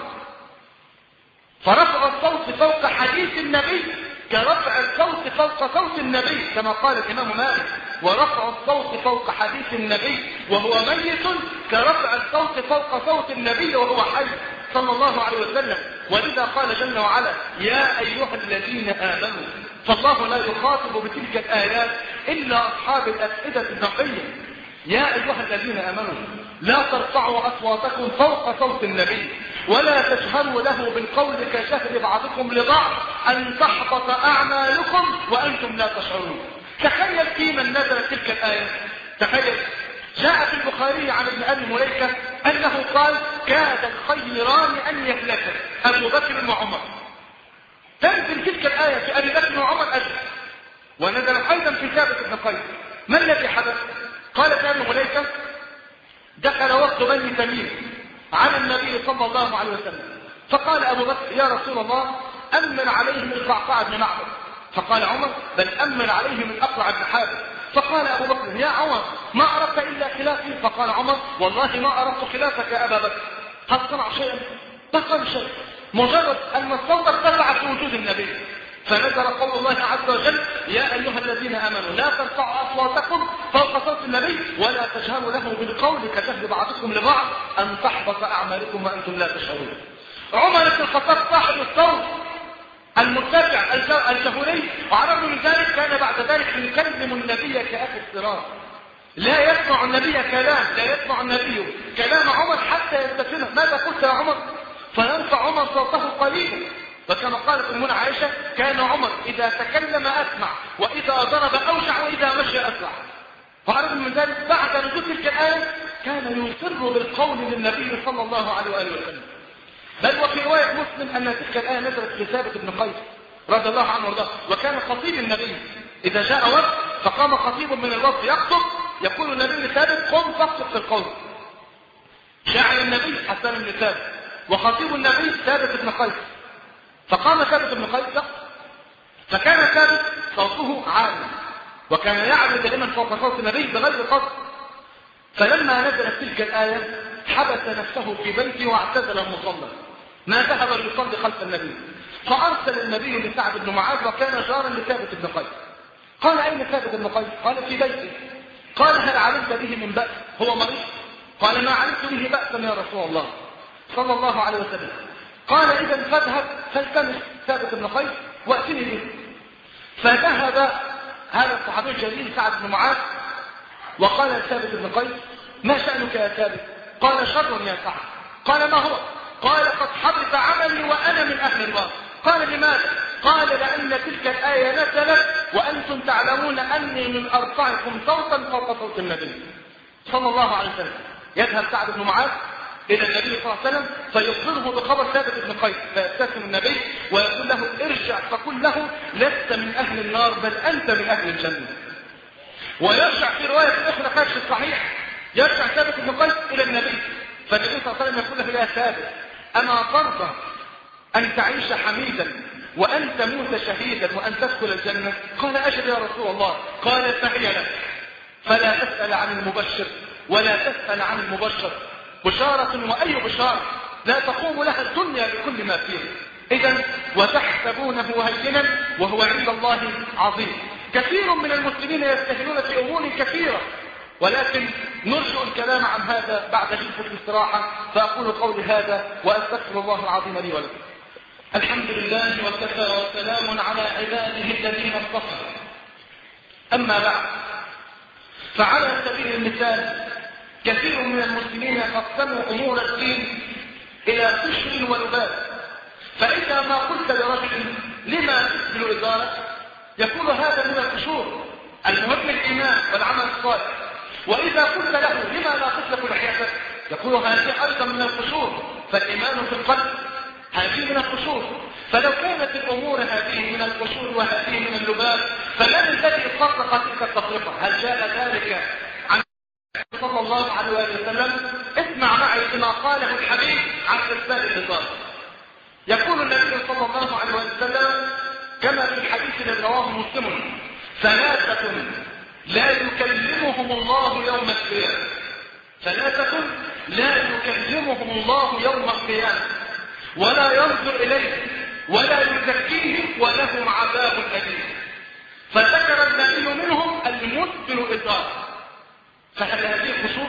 A: فرفع الصوت فوق حديث النبي كرفع الصوت فوق صوت النبي، كما قال الإمام مالك ورفع الصوت فوق حديث النبي وهو ميت كرفع الصوت فوق صوت النبي وهو حي صلى الله عليه وسلم. ولذا قال جل وعلا يا أيها الذين آمنوا، فالله لا يخاطب بتلك الآيات إلا أصحاب الأفئدة النقية. يا أيها الذين آمنوا لا ترفعوا أصواتكم فوق صوت النبي ولا تجهروا له بالقول كجهر بعضكم لبعض أن تحبط أعمالكم وأنتم لا تشعرون. تخيل في من نزلت تلك الآية. تخيل جاء في البخاري عن ابن أبي مليكة أنه قال كاد الخيران أن يهلك أبو بكر وعمر. تنزل تلك الآية في أبي بكر وعمر أجل، ونزل أيضا في ثابت بن قيس. ما الذي حدث؟ قال ابن أبي مليكة دخل وقت بني تميم على النبي صلى الله عليه وسلم، فقال أبو بكر يا رسول الله أمن عليهم القعقاع بن معبد. فقال عمر بل أمن عليهم الأقرع بن حابس. فقال أبو بكر يا عمر ما أردت إلا خلافي. فقال عمر والله ما أردت خلافك يا أبا بكر. هل صنع شيئا؟ ما صنع شيء، مجرد أن الصوت ارتفع في وجود النبي. فنزل قول الله عز وجل يا أيها الذين آمنوا لا ترفعوا أصواتكم فوق صوت النبي ولا تجهروا له بالقول كجهر بعضكم لبعض أن تحبط أعمالكم وأنتم لا تشعرون. عمر بن الخطاب صاحب الصوت المرتفع الجهوري، وعلى الرغم من ذلك كان بعد ذلك يكلم النبي كأخي الصراط. لا يسمع النبي كلام لا يسمع النبي كلام عمر حتى يستفهمه ماذا قلت يا عمر، فيرفع عمر صوته قليلا. فكما قالت أمنا عائشة كان عمر إذا تكلم أسمع وإذا ضرب أوجع وإذا من ذلك بعد نزول تلك الآية كان يصر بالقول للنبي صلى الله عليه وآله وسلم. بل وفي رواية مسلم أن تلك الآية نزلت في ثابت بن قيس رضي الله عنه وارضاه، وكان خطيب النبي إذا جاء وفد فقام خطيب من الوفد يخطب، يقول النبي لثابت قم فاخطب في القول. جعل النبي حسان بن ثابت وخطيب النبي ثابت بن قيس، فقام ثابت بن قيس يخطب، فكان ثابت صوته عالي وكان يعلو دائما فوق صوت النبي بغير قصد. فلما نزلت تلك الآية حبس نفسه في بيته واعتزل المصلى، ما ذهب ليصلي خلف النبي. فأرسل النبي لسعد بن معاذ وكان جارا لثابت بن قيس. قال أين ثابت بن قيس؟ قال في بيته. قال هل علمت به من بأس؟ هو مريض؟ قال ما علمت به بأسا يا رسول الله صلى الله عليه وسلم. قال إذا فاذهب فالتمس ثابت بن قيس وأتني به. فذهب هذا الصحابي الجليل سعد بن معاذ وقال لثابت بن قيس ما شأنك يا ثابت؟ قال شر يا سعد. قال ما هو؟ قال قد حبط عملي وأنا من أهل النار. قال لماذا؟ قال لأن تلك الآية نزلت وأنتم تعلمون أني من أرفعكم صوتا فوق صوت النبي صلى الله عليه وسلم. يذهب سعد بن معاذ إلى النبي صلى الله عليه وسلم فيخبره بخبر ثابت بن قيس، فيبتسم النبي ويقول له ارجع فقل له لست من أهل النار بل أنت من أهل الجنة. ويرجع في رواية أخرى خارج الصحيح، يرجع ثابت بن قيس إلى النبي، فالنبي صلى الله عليه وسلم يقول له يا ثابت أما ترضى أن تعيش حميدا وأن تموت شهيدا وأن تدخل الجنة؟ قال أجل يا رسول الله. قال فهي لك، فلا تسأل عن المبشر ولا تسأل عن المبشر، بشارة وأي بشارة لا تقوم لها الدنيا بكل ما فيها. إذن وتحسبونه هينا وهو عند الله عظيم. كثير من المسلمين يستهلون في أمور كثيرة، ولكن نرجع الكلام عن هذا بعد جلسة الاستراحة، فأقول قولي هذا وأستغفر الله العظيم لي ولكم. الحمد لله وكفى وسلام على عباده الذين اصطفى. أما بعد، فعلى سبيل المثال كثير من المسلمين يقسموا أمور الدين إلى قشر ولباس. فإذا ما قلت لرجل لما تسبل إزارك يقول هذا من القشور، المهم الإيمان والعمل الصالح. وإذا قلت له لما لا تطلق لحيتك يقول هذه أيضا من القشور، فالإيمان في القلب هذه من القشور. فلو كانت الأمور هذه من القشور وهذه من اللباس فمن الذي فرق تلك التفرقة؟ هل جاء ذلك عن صلى الله عليه وسلم؟ اسمع معي لما قاله الحبيب عن إرسال الإزار. يقول النبي صلى الله عليه وسلم كما في الحديث الذي رواه مسلم ثلاثة لا يكلمهم الله يوم القيامة، ثلاثة لا يكلمهم الله يوم القيامة ولا ينظر إليهم ولا يزكيهم ولهم عذاب أليم. فذكر النبي منهم المسبل إزار. فهل هذه قشور؟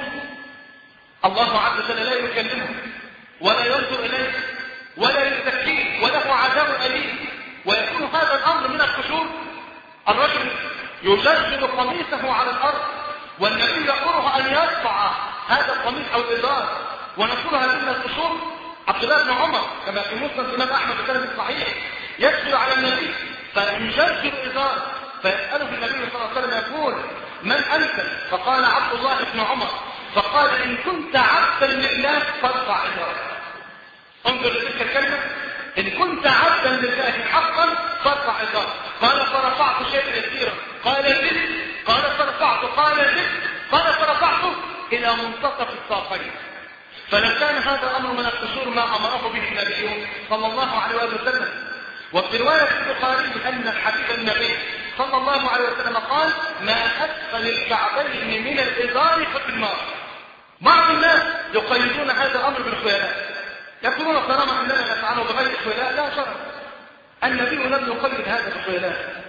A: الله عز وجل لا يكلمهم ولا ينظر إليه ولا يزكيه وله عذاب أليم، ويكون هذا الأمر من القشور. الرجل يجرد قميصه على الأرض والنبي يأمره أن يرفع هذا القميص أو الإزار، ونقول هذه من القشور. عبد الله بن عمر كما في مسند الإمام أحمد بن صحيح يدخل على النبي فيجرد الإزار فيسأله النبي صلى الله عليه وسلم يقول من أنت؟ فقال عبد الله بن عمر. فقال إن كنت عبدا لله فارفع إزارك. انظر لتلك الكلمة، إن كنت عبدا لله حقا فارفع إزارك. قال فرفعت شيئا يسيرا. قال زد. قال فرفعت. قال زد. قال فرفعته إلى منتصف الساقين. فلو كان هذا الأمر من القشور ما أمره به النبي صلى الله عليه وسلم. وفي رواية البخاري أن الحبيب النبي صلى الله عليه وسلم قال ما أسفل الكعبين من الإزار ففي النار. بعض الناس يقيدون هذا الأمر بالخيلاء، يقولون طالما أننا نفعله بغير خيلاء لا شرع. النبي لم يقيد هذا بالخيلاء.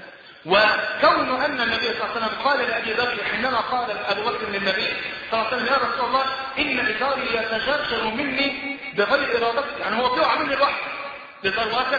A: وكون أن النبي صلى الله عليه وسلم قال لأبي بكر حينما قال أبو بكر للنبي صلى الله عليه وسلم يا رسول الله إن إزاري يتجرجر مني بغير إرادتك، يعني هو بيقع مني لوحده بذرواتك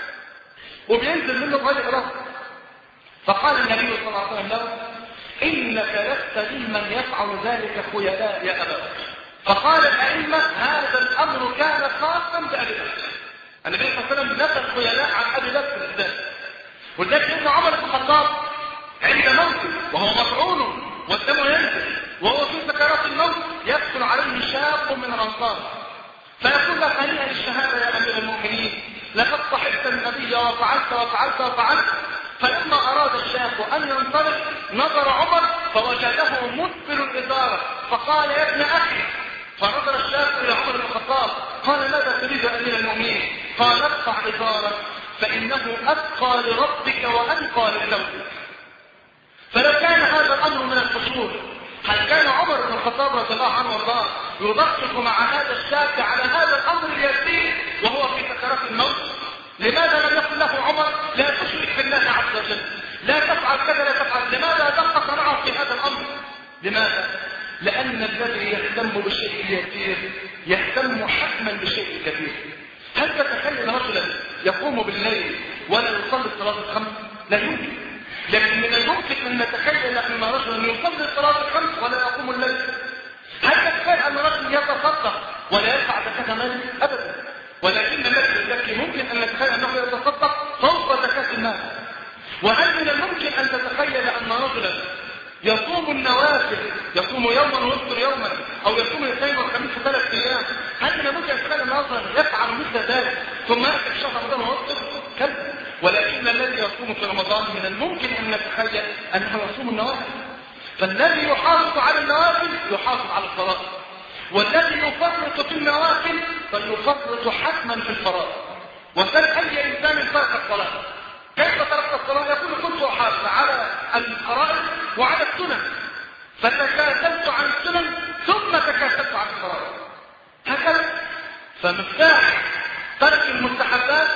A: وبينزل منه بغير إرادتك. فقال النبي صلى الله عليه وسلم له إنك لست ممن يفعل ذلك خيلاء يا أبا بكر. فقال الأئمة هذا الأمر كان خاصا بأبي بكر. النبي صلى الله عليه وسلم نفى الخيلاء عن أبي بكر بالذات. ولذلك ابن عمر بن الخطاب عند موته وهو مطعون والدم ينزل وهو في سكرات الموت يدخل عليه شاب من الأنصار فيقول له هنيئا الشهادة يا أمير المؤمنين، لقد صحبت النبي وفعلت وفعلت وفعلت. فلما أراد الشاب أن ينطلق نظر عمر فوجده مسبل الإزارة فقال يا ابن أخي. فنظر الشاب إلى عمر بن الخطاب قال ماذا تريد يا أمير المؤمنين؟ قال ارفع إزارك فإنه أتقى لربك وأنقى لزوجك. فلو كان هذا الأمر من القصور هل كان عمر بن الخطاب رضي الله عنه وارضاه يضحك مع هذا الشاب على هذا الأمر اليسير وهو في سكرات الموت؟ لماذا لم يقل له عمر لا تشرك بالله عز وجل، لا تفعل كذا لا تفعل؟ لماذا دقق معه في هذا الأمر؟ لماذا؟ لأن الذي يهتم بالشيء اليسير يهتم حتما بالشيء الكبير. هل تتخيل رجلا يقوم بالليل ولا يصلي الصلاة الخمس؟ لا يمكن. لكن من الممكن أن نتخيل أن رجلا يصلي الصلاة الخمس ولا يقوم الليل. هل تتخيل أن رجل يتصدق ولا يدفع زكاة ماله؟ أبدا. ولكن الذي يزكي ممكن أن نتخيل أنه يتصدق فوق زكاة المال. وهل من الممكن أن تتخيل أن رجلا يصوم النوافل، يصوم يوما ويفطر يوما، أو يصوم الاثنين والخميس ثلاث أيام؟ هل من الممكن أن تتخيل أن رجلا يفعل مثل ذلك ثم يأتي في شهر رمضان ويفطر؟ كذا. ولكن الذي يصوم في رمضان من الممكن أن نتخيل أنه يصوم النوافل. فالذي يحافظ على النوافل يحافظ على الفرائض، والذي يفرط في النوافل فليفرط حتما في الفرائض. وسل أي إنسان ترك الصلاة كيف تركت الصلاة؟ يقول كنت أحافظ على الفرائض وعلى السنن فتكاسلت عن السنن ثم تكاسلت عن الفرائض. هكذا. فمفتاح ترك المستحبات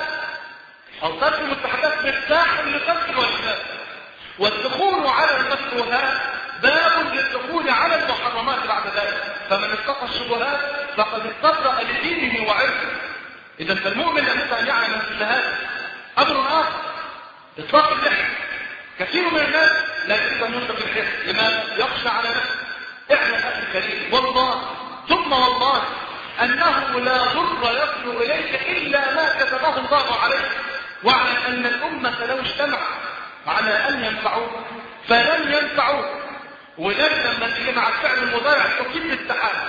A: أو ترك المستحبات مفتاح لترك الواجبات، والدخول على المكروهات باب للدخول على المحرمات بعد ذلك. فمن اتقى الشبهات فقد استبرأ لدينه وعرضه. إذا فالمؤمن لابد أن يعلم مثل هذا. أمر آخر إطلاق اللحية. كثير من الناس لا يريد أن يطلق اللحية. لماذا؟ يخشى على نفسه. احنا أخي الكريم والله ثم والله أنه لا ضر يصل إليك إلا ما كتبه الله عليك. واعلم أن الأمة لو اجتمع على أن ينفعوك فلن ينفعوك. ولكن لما تيجي مع الفعل المضارع تقيم السحابة.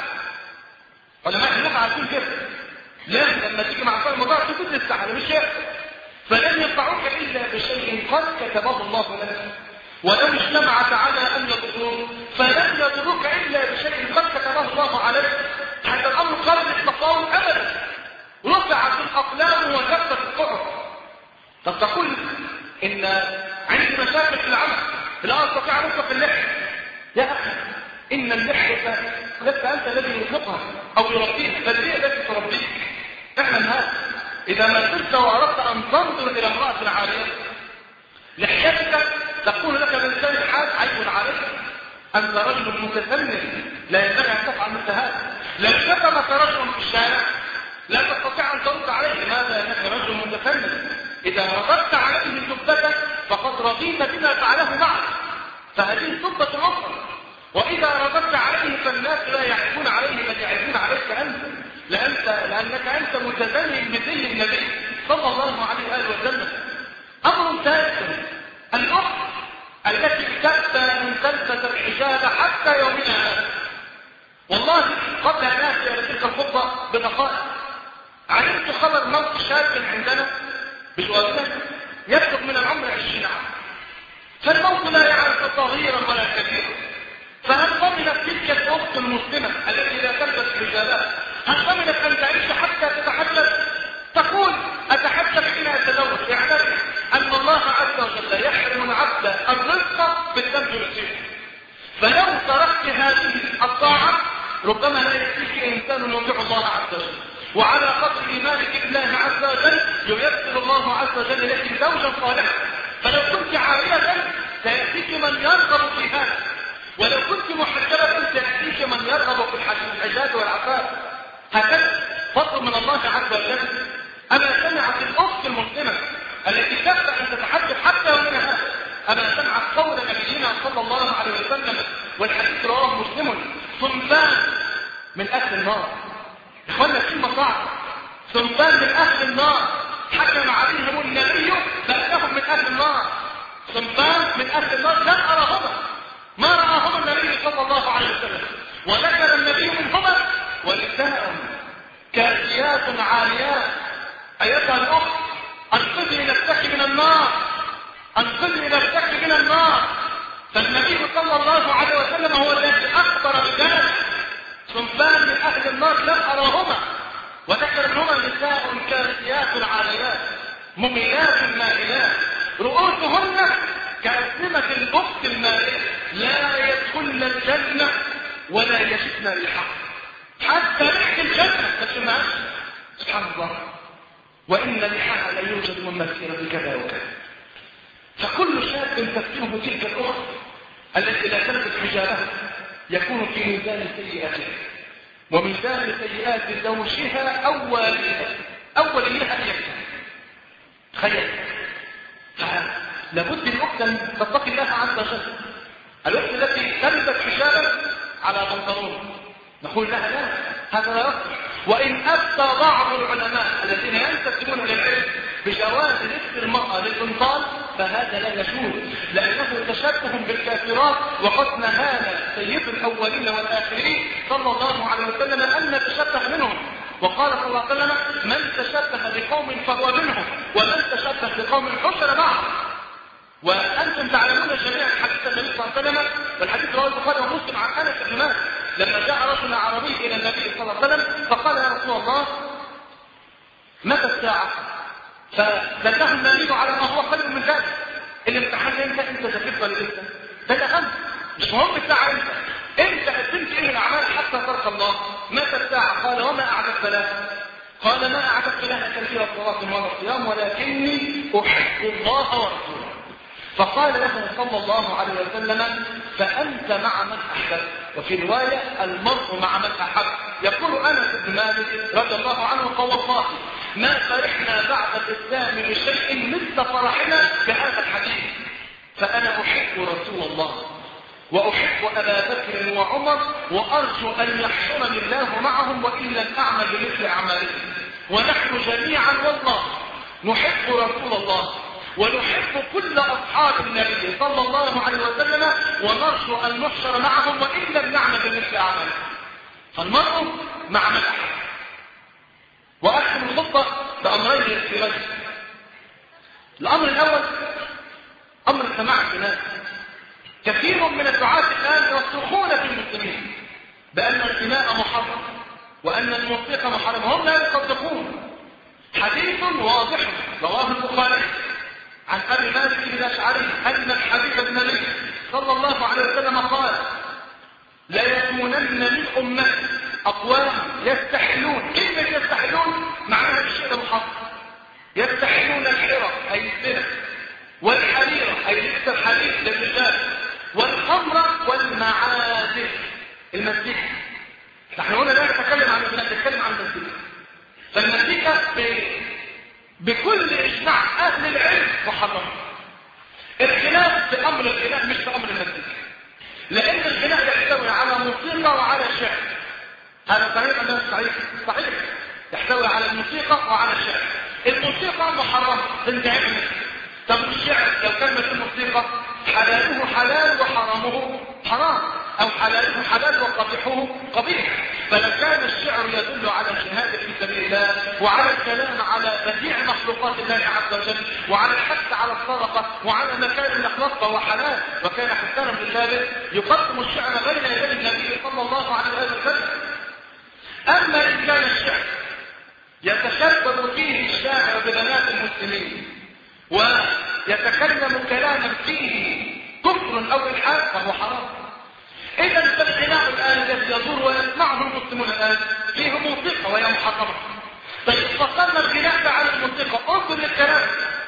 A: علماء اللغة عارفين كده. لكن لما تيجي مع الفعل المضارع تقيم السحابة مش هيك. فلن ينفعوك إلا بشيء قد كتبه الله لك. ولو اجتمعت على أن يضروك فلن يضروك إلا بشيء قد كتبه الله عليك. هذا الأمر قبل التفاوض أبدا. رفعت الأقلام وجفت الصحف. طب تقول إن عندي مشاكل في العمل لا أستطيع أن أطلق اللحية. يا أخي إن اللحية لست أنت الذي يطلقها أو يربيها، بل هي التي تربيك. اعلم هذا. إذا ما كنت وأردت أن تنظر إلى امرأة عارية لحيتك تقول لك بلسان الحال عيب عليك، أنت رجل متسنن لا ينبغي أن تفعل مثل هذا. لو شتمك رجل في الشارع لا تستطيع أن ترد عليه. لماذا؟ أنك رجل متسنن. إذا رددت عليه سبتك فقد رضيت بما فعله معك، فهذه سبة أخرى. وإذا رددت عليه فالناس لا يعرفون عليه بل يعرفون عليك أنت، لأنت لأنك أنت متزين بذل النبي صلى الله عليه وآله وسلم. أمر ثالث الأخت التي تأتى من تلبس الحجاب حتى يومنا هذا. والله قبل أن آتي إلى تلك الخطبة بدقائق علمت خبر موت شاب عندنا بجوازنا يبلغ من العمر عشرين عام. فالموت لا يعرف صغيرا ولا كبيرا. فهل ضمنت تلك الأخت المسلمة التي لا تلبس حجابات هل ضمنت أن تعيش حتى تتحدث؟ تقول أتحدث حين أتزوج. يعترف أن الله عز وجل يحرم العبد الرزق بالذنب يصيبه. فلو تركت هذه الطاعة ربما لا يأتيك إنسان يطيع الله عز وجل، وعلى قدر إيمانك بالله عز وجل ييسر الله عز وجل لك زوجا صالحا. فلو كنت عارية سيأتيك من يرغب في هذا، ولو كنت محجبة سيأتيك من يرغب في الحجاب والعفاف. هكذا فضل من الله عز وجل. أما سمعت الأخت المسلمة التي تبدأ أن تتحدث حتى يومنا هذا، أما سمعت قول نبينا صلى الله عليه وسلم والحديث رواه مسلم صنفان من أهل النار. إخوانا كلمة صعبة. صنفان من أهل النار حكم عليهم النبي بأنهم من أهل النار. صنفان من أهل النار لم أرهما، ما رآهما النبي صلى الله عليه وسلم. وذكر النبي منهما ونساء كاسيات عاريات. أيتها الأخت أنقذي نفسك من النار، أنقذي نفسك من النار. فالنبي صلى الله عليه وسلم هو الذي أخبر بذلك. صنفان من أهل النار لم أراهما، وذكر منهما نساء كاسيات عاريات مميلات مائلات رؤوسهن كأسنمة الأخت المائلة لا يدخلن الجنة ولا يجدن ريحها، حتى ريحة الجنة ما تسمعش. سبحان الله. وإن ريحها لا يوجد من مسيرة كذا وكذا. فكل شاب تفتنه تلك الأخت التي لا تلبس حجابها يكون في ميزان سيئاته وميزان سيئات زوجها أول أول لها أن يكتب. تخيل. لابد الأخت أن تتقي الله عز وجل. الأخت التي تلبس حجابا على بنطلون نقول لها لا، هذا لا يصلح. وإن أفتى بعض العلماء الذين ينتسبون للعلم بجواز لبس المرأة للبنطال فهذا لا يجوز، لأنه تشبه بالكافرات، وقد نهانا سيد الأولين والآخرين صلى الله عليه وسلم أن نتشبه منهم. وقال صلى الله عليه وسلم من تشبه بقوم فهو منهم ومن تشبه بقوم حشر معهم. وأنتم تعلمون جميعا حديث النبي صلى الله عليه وسلم، والحديث رواه البخاري ومسلم عن أنس بن مالك لما جاء رجل عربي إلى النبي صلى الله عليه وسلم فقال يا رسول الله متى الساعة؟ فدله النبي على ما هو خير من ذلك. الامتحان انت انت ذاكرت ولا لسه؟ ده اهم، مش مهم الساعة انت. انت قدمت ايه الاعمال حتى تلقى الله؟ متى الساعة؟ قال وما اعددت لها؟ قال ما اعددت لها كثير الصلاة ولا الصيام ولكني احب الله ورسوله. فقال له صلى الله عليه وسلم فأنت مع من أحببت. وفي رواية المرء مع من أحب. يقول أنس بن مالك رضي الله عنه قال والله ما فرحنا بعد الإسلام لشيء مثل فرحنا بهذا الحديث. فأنا أحب رسول الله وأحب أبا بكر وعمر وأرجو أن يحشرني الله معهم وإن لم أعمل بمثل أعمالهم. ونحن جميعا والله نحب رسول الله ونحب كل أصحاب النبي صلى الله عليه وسلم ونرجو أن نحشر معهم وإن لم نعمل بمثل أعمالهم. فالمرء مع من أحب. وأختم الخطة بأمرين يسيرين. الأمر الأول أمر سماع الناس. كثير من الدعاة الآن يصرخون في المسلمين بأن الغناء محرم وأن الموسيقى محرمة، هم لا يصدقون. حديث واضح رواه البخاري عن أبي مالك الأشعري أن الحبيب النبي صلى الله عليه وسلم قال لا يكونن من أمتي أقوام يستحلون. كلمة يستحلون معناها الشيء المحرم. يستحلون الحرى أي الزنا والحريرة أي لبس الحرير للرجال والخمر والمعازف المزيكا. نحن هنا لا نتكلم عن الزنا، نتكلم عن المزيكا. فالمزيكا بكل إجماع أهل العلم محرم. الخلاف في أمر الغناء مش في أمر المزيكا، لأن الغناء يحتوي على موسيقى وعلى شعر. هذا صحيح أم صحيح؟ صحيح. يحتوي على الموسيقى وعلى الشعر. الموسيقى محرمة بالجميع. طب الشعر لو كان مثل الموسيقى حلاله حلال وحرامه حرام، أو حلاله حلال وقبيحه قبيح. فلو كان الشعر يدل على الجهاد في سبيل الله وعلى الكلام على بديع مخلوقات الله عز وجل وعلى الحث على الصدقة وعلى مكان الأخلاق فهو حلال. وكان حسان بن ثابت يقدم الشعر بين يدي النبي صلى الله عليه وسلم. أما إن كان الشعر يتشبب فيه الشاعر ببنات المسلمين ويتكلم كلاما فيه كفر أو إلحاد فهو حرام. إذا فالغناء الآن الذي يدور ويسمعه المسلمون الآن فيه موسيقى وهي محرمة. طيب فصلنا الغناء على الموسيقى، انظر للكلام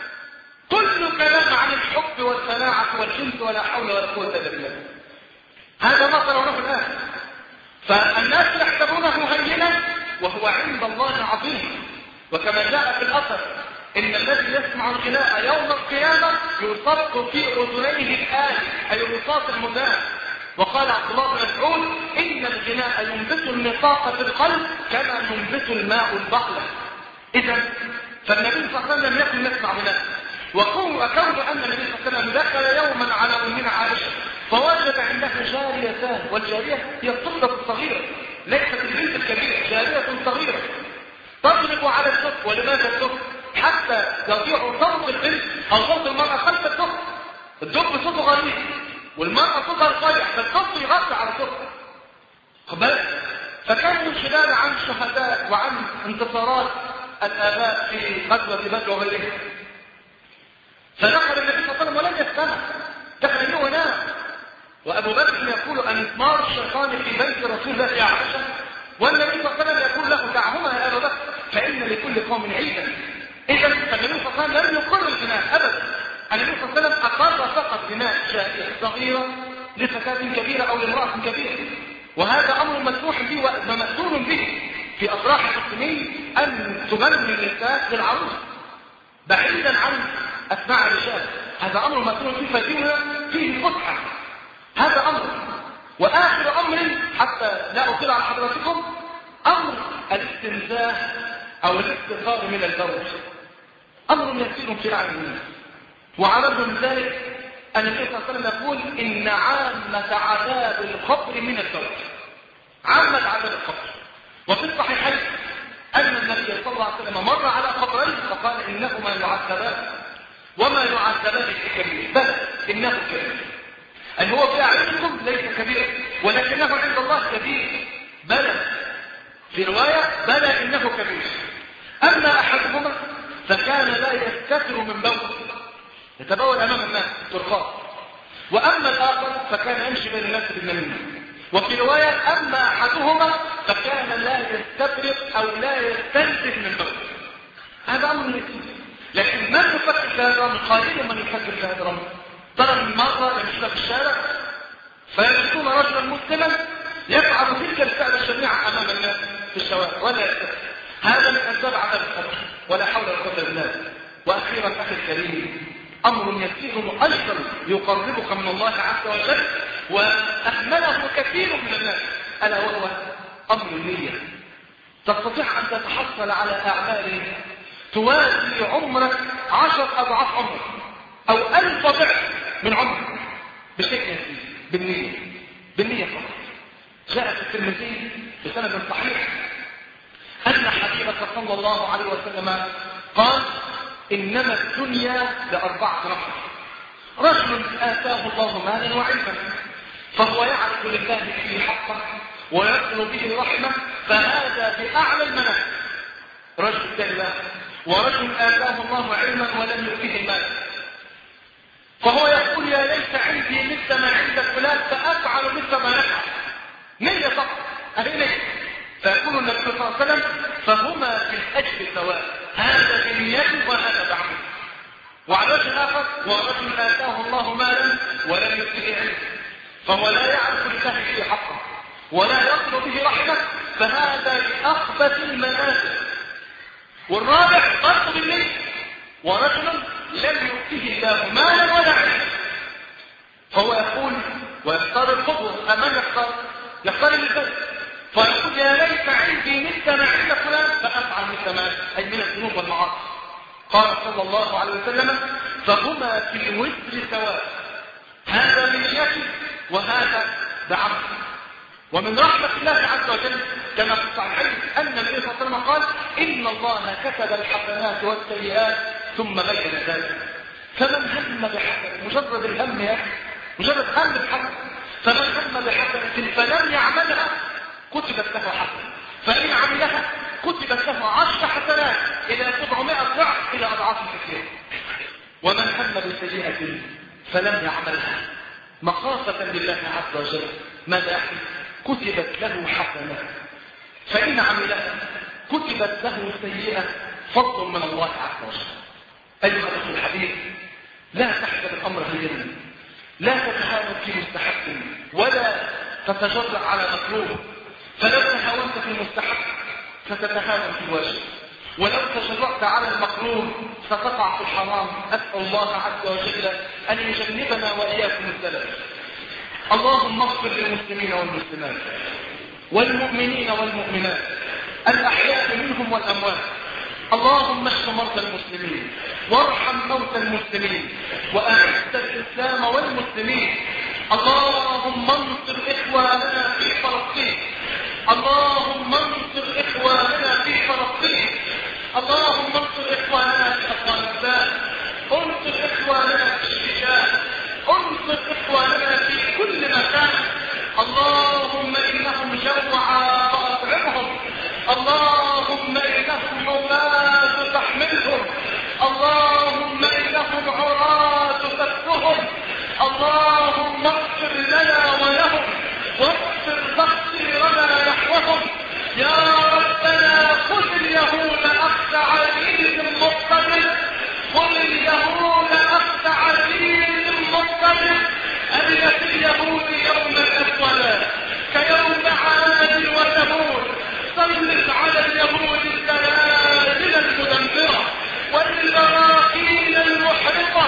A: كل كلام عن الحب والصناعة والجنس ولا حول ولا قوة إلا بالله. هذا ما ترونه الآن. فالناس يحسبونه هينا وهو عند الله عظيم. وكما جاء في الأثر إن الذي يسمع الغناء يوم القيامة يصب في أذنيه الآن أي الرصاص المذاب. وقال عبد الله بن مسعود إن الغناء ينبت النفاق في القلب كما ينبت الماء البقلة. إذا فالنبي صلى الله عليه وسلم يكن يسمع غناء. وكون أن النبي صلى الله عليه وسلم دخل يوما على أمنا عائشة فوجد عند الله جاريتان، والجارية هي الطفلة الصغيرة ليست البنت الكبيرة، جارية صغيرة تضرب على الدف. ولماذا الدف؟ حتى يضيع صوت البنت أو صوت المرأة خلف الدف. الدف صوته غريب والمرأة صوتها رفيع، فالدف يغطي على صوتها. قبلت فكان من خلال عن شهداء وعن انتصارات الآباء في غزوة بدر وغيرها. فدخل النبي صلى الله عليه وسلم ولم يستمع، دخل النبي ونام، وأبو بكر يقول أنمار الشيطان في بيت رسول الله يا عائشة، والنبي صلى الله عليه وسلم يقول له دعهما يا أبا بكر فإن لكل قوم عيدا. إذا النبي صلى الله عليه وسلم لم يقر الزنا أبدا. النبي صلى الله عليه وسلم أقر فقط زنا جارية صغيرة لفتاة كبيرة أو لامرأة كبيرة، وهذا أمر مسموح به ومأذون به في أفراح المسلمين أن تغني النساء للعروس بعيدا عن أسماع الرجال. هذا أمر مسموح به فديننا فيه فسحة. هذا أمر. وآخر أمر حتى لا أطيل على حضراتكم أمر الاستنزاه أو الاستغفار من البول. أمر يسير في العالمين، وعرض من ذلك أن النبي صلى الله عليه وسلم يقول إن عامة عذاب القبر من البول. عامة عذاب القبر. وفي الصحيحين أن النبي صلى الله عليه وسلم مر على قبرين فقال إنهما يعذبان وما يعذبان في كبير، بل إنه كبير. أن هو في أعينكم ليس كبير ولكنه عند الله كبير. بلى في رواية بلى إنه كبير. أما أحدهما فكان لا يستتر من بوله، يتبول أمام الناس الطرقات. وأما الآخر فكان يمشي بين الناس بالنميمة. وفي رواية أما أحدهما فكان لا يستفرق أو لا يستنزف من بوله. هذا أمر يسير. لكن من يفكر في هذا الأمر؟ قليل من يفكر في هذا الأمر. ترى من مرة يمشي في الشارع فيجدون رجلا مسلما يفعل تلك الفعل الشنيعة أمام الناس في الشوارع ولا يستفرق. هذا من أسباب عذاب القبر ولا حول ولا قوة إلا بالله. وأخيرا أخي الكريم أمر يسير أيضا يقربك من الله عز وجل وأهمله كثير من الناس، ألا وهو أمر النية. تستطيع أن تتحصل على أعمال توازي عمرك عشر أضعاف عمرك أو ألف ضعف من عمرك بشكل يسير بالنية. بالنية فقط. جاء في الترمذي بسند صحيح أن حبيبك صلى الله عليه وسلم قال إنما الدنيا لأربعة نفر: رجل آتاه الله مالا وعلما فهو يعرف لله فيه حقه ويطلب به رحمه فهذا بأعلى المنازل. رجل ثاني: ورجل آتاه الله علما ولم يؤته المال فهو يقول يا ليت عندي مثل ما عند فلان فأفعل مثل ما يفعل. نية فقط، أهي نية. فيقول النبي صلى الله عليه وسلم فهما في الأجر سواء، هذا بنيته وهذا بعمله. وعلى وجه آخر: ورجل آتاه الله مالا ولم يؤته علما فهو لا يعرف لله فيه حقه ولا يطلب به رحمه فهذا بأخبث المنازل. والرابع برضه بالنية: ورجل لم يؤته الله مالا ولا علما فهو يقول ويختار القدوة. أمن يختار؟ يختار البلد فيقول يا ليت عندي مثل ما عند فلان فأفعل مثل ما أي من الذنوب والمعاصي. قال صلى الله عليه وسلم فهما في الوزر سواء، هذا بنيته وهذا بعمله. ومن رحمة الله عز وجل كما في الصحيحين أن النبي صلى الله عليه وسلم قال إن الله كتب الحسنات والسيئات ثم بين ذلك. فمن هم بحسنة، مجرد الهم يا أخي، مجرد هم بحسنة، فمن هم بحسنة فلم يعملها كتبت له حسنة، فإن عملها كتبت له عشر حسنات إلى سبعمائة ضعف إلى أضعاف كثيرة. ومن هم بسيئة فلم يعملها مخافة لله عز وجل ماذا يحدث؟ كتبت له حسنة، فإن عملها كتبت له سيئة فضل من الله عز وجل. أيها الأخوة الحبيب، لا تحسب الأمر هينا، لا تتهاون في مستحب ولا تتجرأ على مكروه، فلو تهاونت في المستحب ستتهاون في الواجب، ولو تجرأت على المكروه ستقع في الحرام. أسأل الله عز وجل أن يجنبنا وإياكم الزلل. اللهم اغفر للمسلمين والمسلمات والمؤمنين والمؤمنات الأحياء منهم والأموات. اللهم اشف مرضى المسلمين وارحم موتى المسلمين وأعز الإسلام والمسلمين. اللهم جوعا فأطعمهم، اللهم إنهم عماة فاحملهم، اللهم إنهم عراة فاكفهم، اللهم اغفر لنا ولهم واغفر تقصيرنا نحوهم. يا ربنا خذ اليهود أخذ عزيز مقتدر، خذ اليهود أخذ عزيز مقتدر. أبلت اليهود يوما أسودا كيوم عاد وثمود، سلط على اليهود الزلازل المدمرة والبراكين المحرقة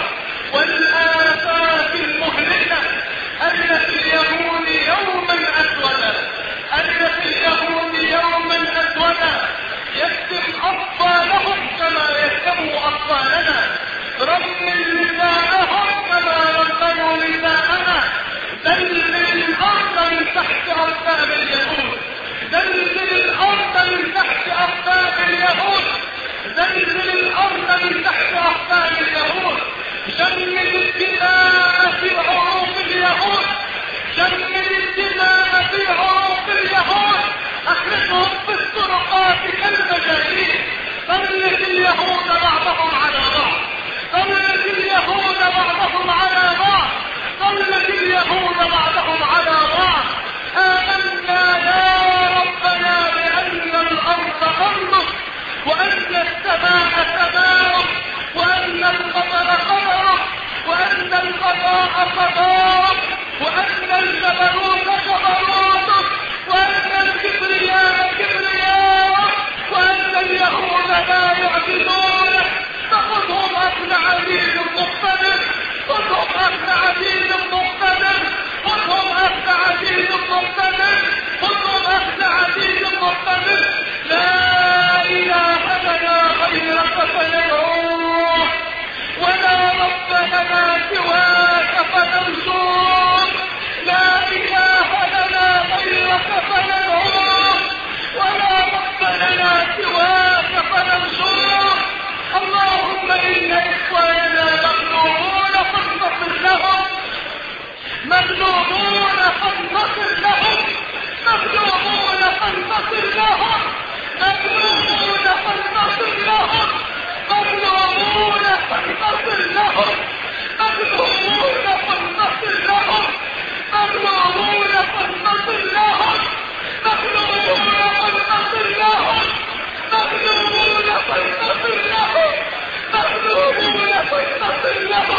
A: والآفات المهلكة. أبلت اليهود يوما أسودا، أبلت اليهود يوما أسودا يكتم أطفالهم كما يكتم أطفالنا، رمل نساءهم كما رملوا نساءنا. زلزل الأرض من تحت أقدام اليهود، زلزل الأرض من تحت أقدام اليهود، زلزل الأرض من تحت أقدام اليهود. جمد الدماء في عروق اليهود، جمد الدماء في عروق اليهود، أحرقهم في الطرقات كالمجانين. سلط اليهود بعضهم على بعض، سلط اليهود بعضهم على بعض، سلط اليهود بعضهم على بعض. آمنا يا ربنا بأن الأرض أرضك، وأن السماء سماؤك، وأن القدر قدرك، وأن القضاء قضاءك، وأن الجبروت جبروتك، وأن الكبرياء كبرياءك، وأن اليهود لا يعجزونك. فخذهم أخذ عزيز مقتدر، خذهم أخذ عزيز مقتدر، خذهم أخذ عزيز مقتدر، خذهم أخذ عزيز مقتدر. لا إله لنا غيرك فندعوه، ولا رب لنا سواك فننصره. لا إله لنا غيرك فندعوه، ولا رب لنا سواك فننصره. اللهم إن إخواننا مغلوبون فانتصر لهم، مغلوبون فانتصر لهم، مغلوبون فانتصر لهم، مغلوبون فانتصر لهم، مغلوبون فانتصر لهم، مغلوبون فانتصر لهم، مغلوبون فانتصر لهم، مغلوبون فانتصر لهم، مغلوبون فانتصر لهم، مغلوبون فانتصر لهم.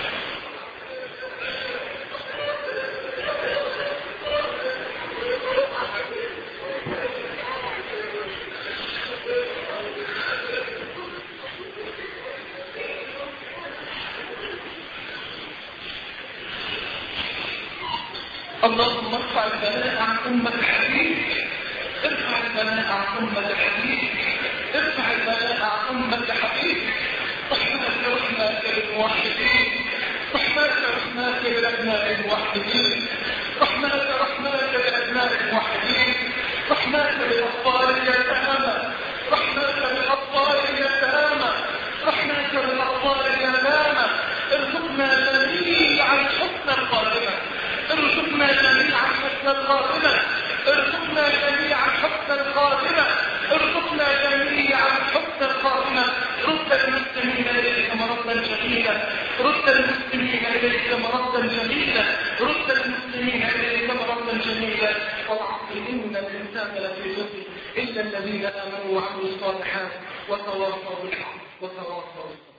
A: اللهم ارفع البلاء عن أمة الحديث، ارفع البلاء عن أمة الحديث، ارفع البلاء عن أمة الحديث. رحمك رحمك للموحدين، رحمك رحمك للأبناء الموحدين، رحمك رحمك للأبناء الموحدين، رحمك للأطفال اليتامى، رحمك للأطفال اليتامى، رحمك للأطفال اليتامى. ارزقنا جميعا حسن الخاتمة، ارزقنا جميعا حسن الخاتمة، ارزقنا جميعا حسن الخاتمة، ارزقنا جميعا حسن الخاتمة. رد المسلمين إليك مردا جميلا، رد المسلمين إليك مردا جميلا، رد المسلمين إليك مردا جميلا. والعصر إن الإنسان لفي خسر إلا الذين آمنوا وعملوا الصالحات وتواصوا بالحق وتواصوا بالصبر.